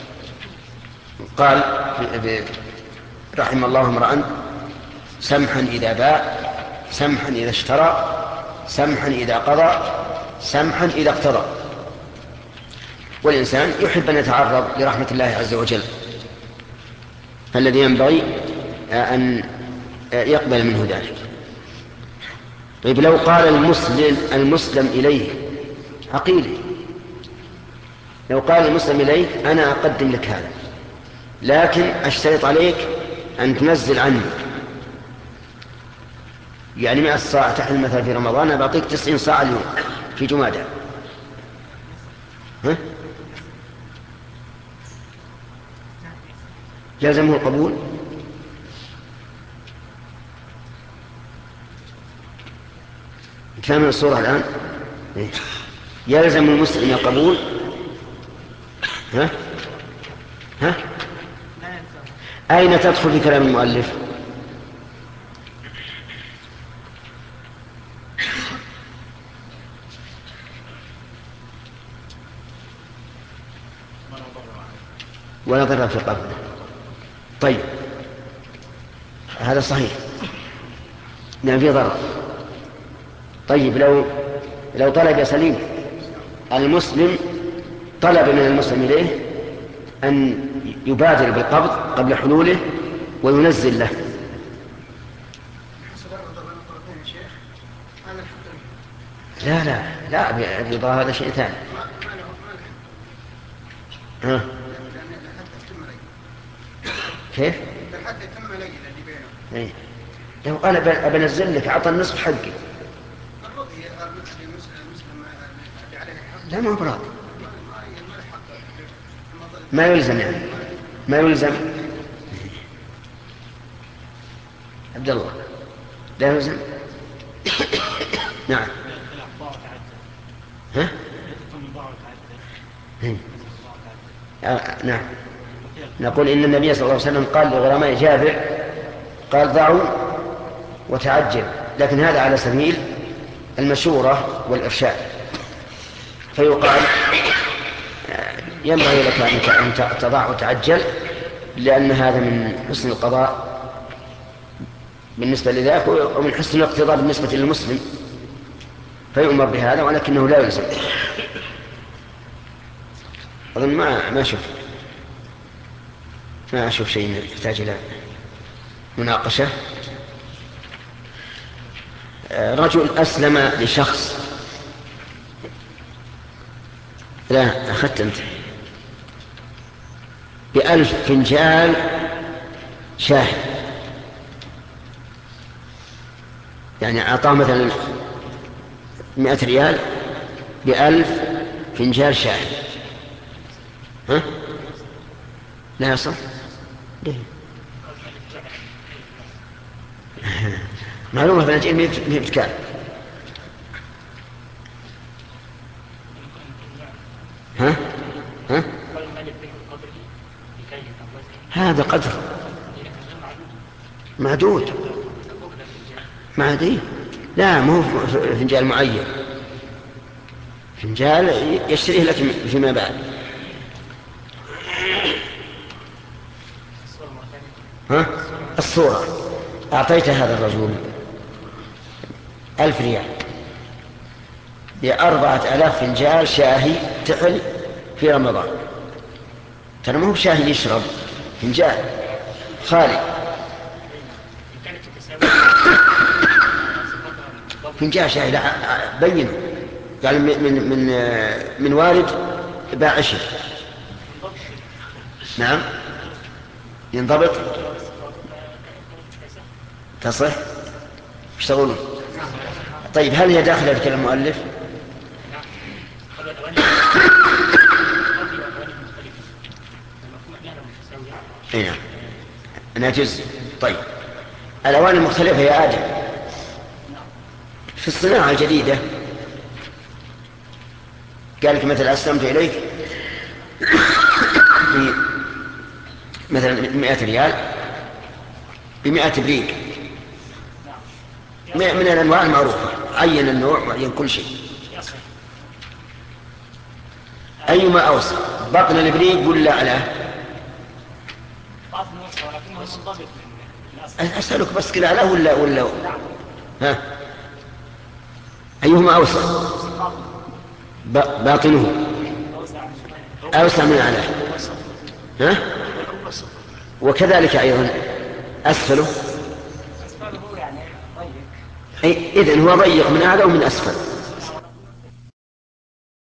قال رحم الله امرأ سمحا إذا باع سمحا إذا اشترى سمحا إذا قضى سمحا إذا اقتضى. والإنسان يحب أن يتعرض لرحمة الله عز وجل، فالذي ينبغي أن يقبل منه ذلك. طيب لو قال المسلم المسلم إليه عقيلي، لو قال المسلم إليه أنا أقدم لك هذا لكن أشترط عليك أن تنزل عني، يعني مئة صاع تحل مثلا في رمضان أنا بعطيك تسعين صاع اليوم في جمادى، ها؟ يلزمه القبول؟ كامل الصورة الآن يلزم المسلم القبول؟ ها؟ ها؟ أين تدخل في كلام المؤلف؟ ولا ضرر في قبله. طيب هذا صحيح، نعم في ضرر. طيب لو لو طلب سليم المسلم طلب من المسلم إليه أن يبادر بالقبض قبل حلوله وينزل له، لا لا لا الرضا هذا شيء ثاني. ها كيف؟ ايه لو قال أبنزل لك أعطى النصف حقي لا ما هو براضي، ما يلزم يعني ما يلزم. عبد الله لا يلزم. نعم ها؟ آه نعم نقول إن النبي صلى الله عليه وسلم قال لغرماء جابر قال ضعوا وتعجل، لكن هذا على سبيل المشورة والإرشاد، فيقال ينبغي لك أن تضع وتعجل لأن هذا من حسن القضاء بالنسبة لذاك ومن حسن الاقتضاء بالنسبة للمسلم، فيؤمر بهذا ولكنه لا يلزم. أظن ما ما أشوف ما أشوف شيء يحتاج إلى مناقشة. رجل أسلم لشخص، لا أخذت أنت، بألف فنجال شاهي، يعني أعطاه مثلا مئة ريال بألف فنجال شاهي، ها؟ لا يصل؟ ليه؟ معلومة فنجيل مئة بتكال. ها؟ ها؟ هذا قدر معدود معدي، لا مو فنجال معين، فنجال يشتريه لك فيما بعد. ها؟ الصورة أعطيت هذا الرجل ألف ريال بأربعة آلاف فنجال شاهي تحل في رمضان، ترى ما هو شاهي يشرب، فنجال خالي، فنجال شاهي لا بينه، يعني من من من والد باع عشر. نعم ينضبط تصح. ايش تقولون؟ طيب هل هي داخله في كلام المؤلف؟ اي نعم انها جزء. طيب الاواني المختلفه يا ادم في الصناعه الجديده، قال لك مثلا اسلمت اليك مثلا مئة ريال بمئة بريق من الأنواع المعروفة، عين النوع وعين كل شيء. أيما أوسع، بطن الإبريق ولا أعلاه؟ أسألك بس كده أعلاه ولا ولا ها؟ أيهما أوسع؟ باطنه أوسع من أعلاه، ها؟ وكذلك أيضا أسفله، إذن هو ضيق من أعلى ومن أسفل.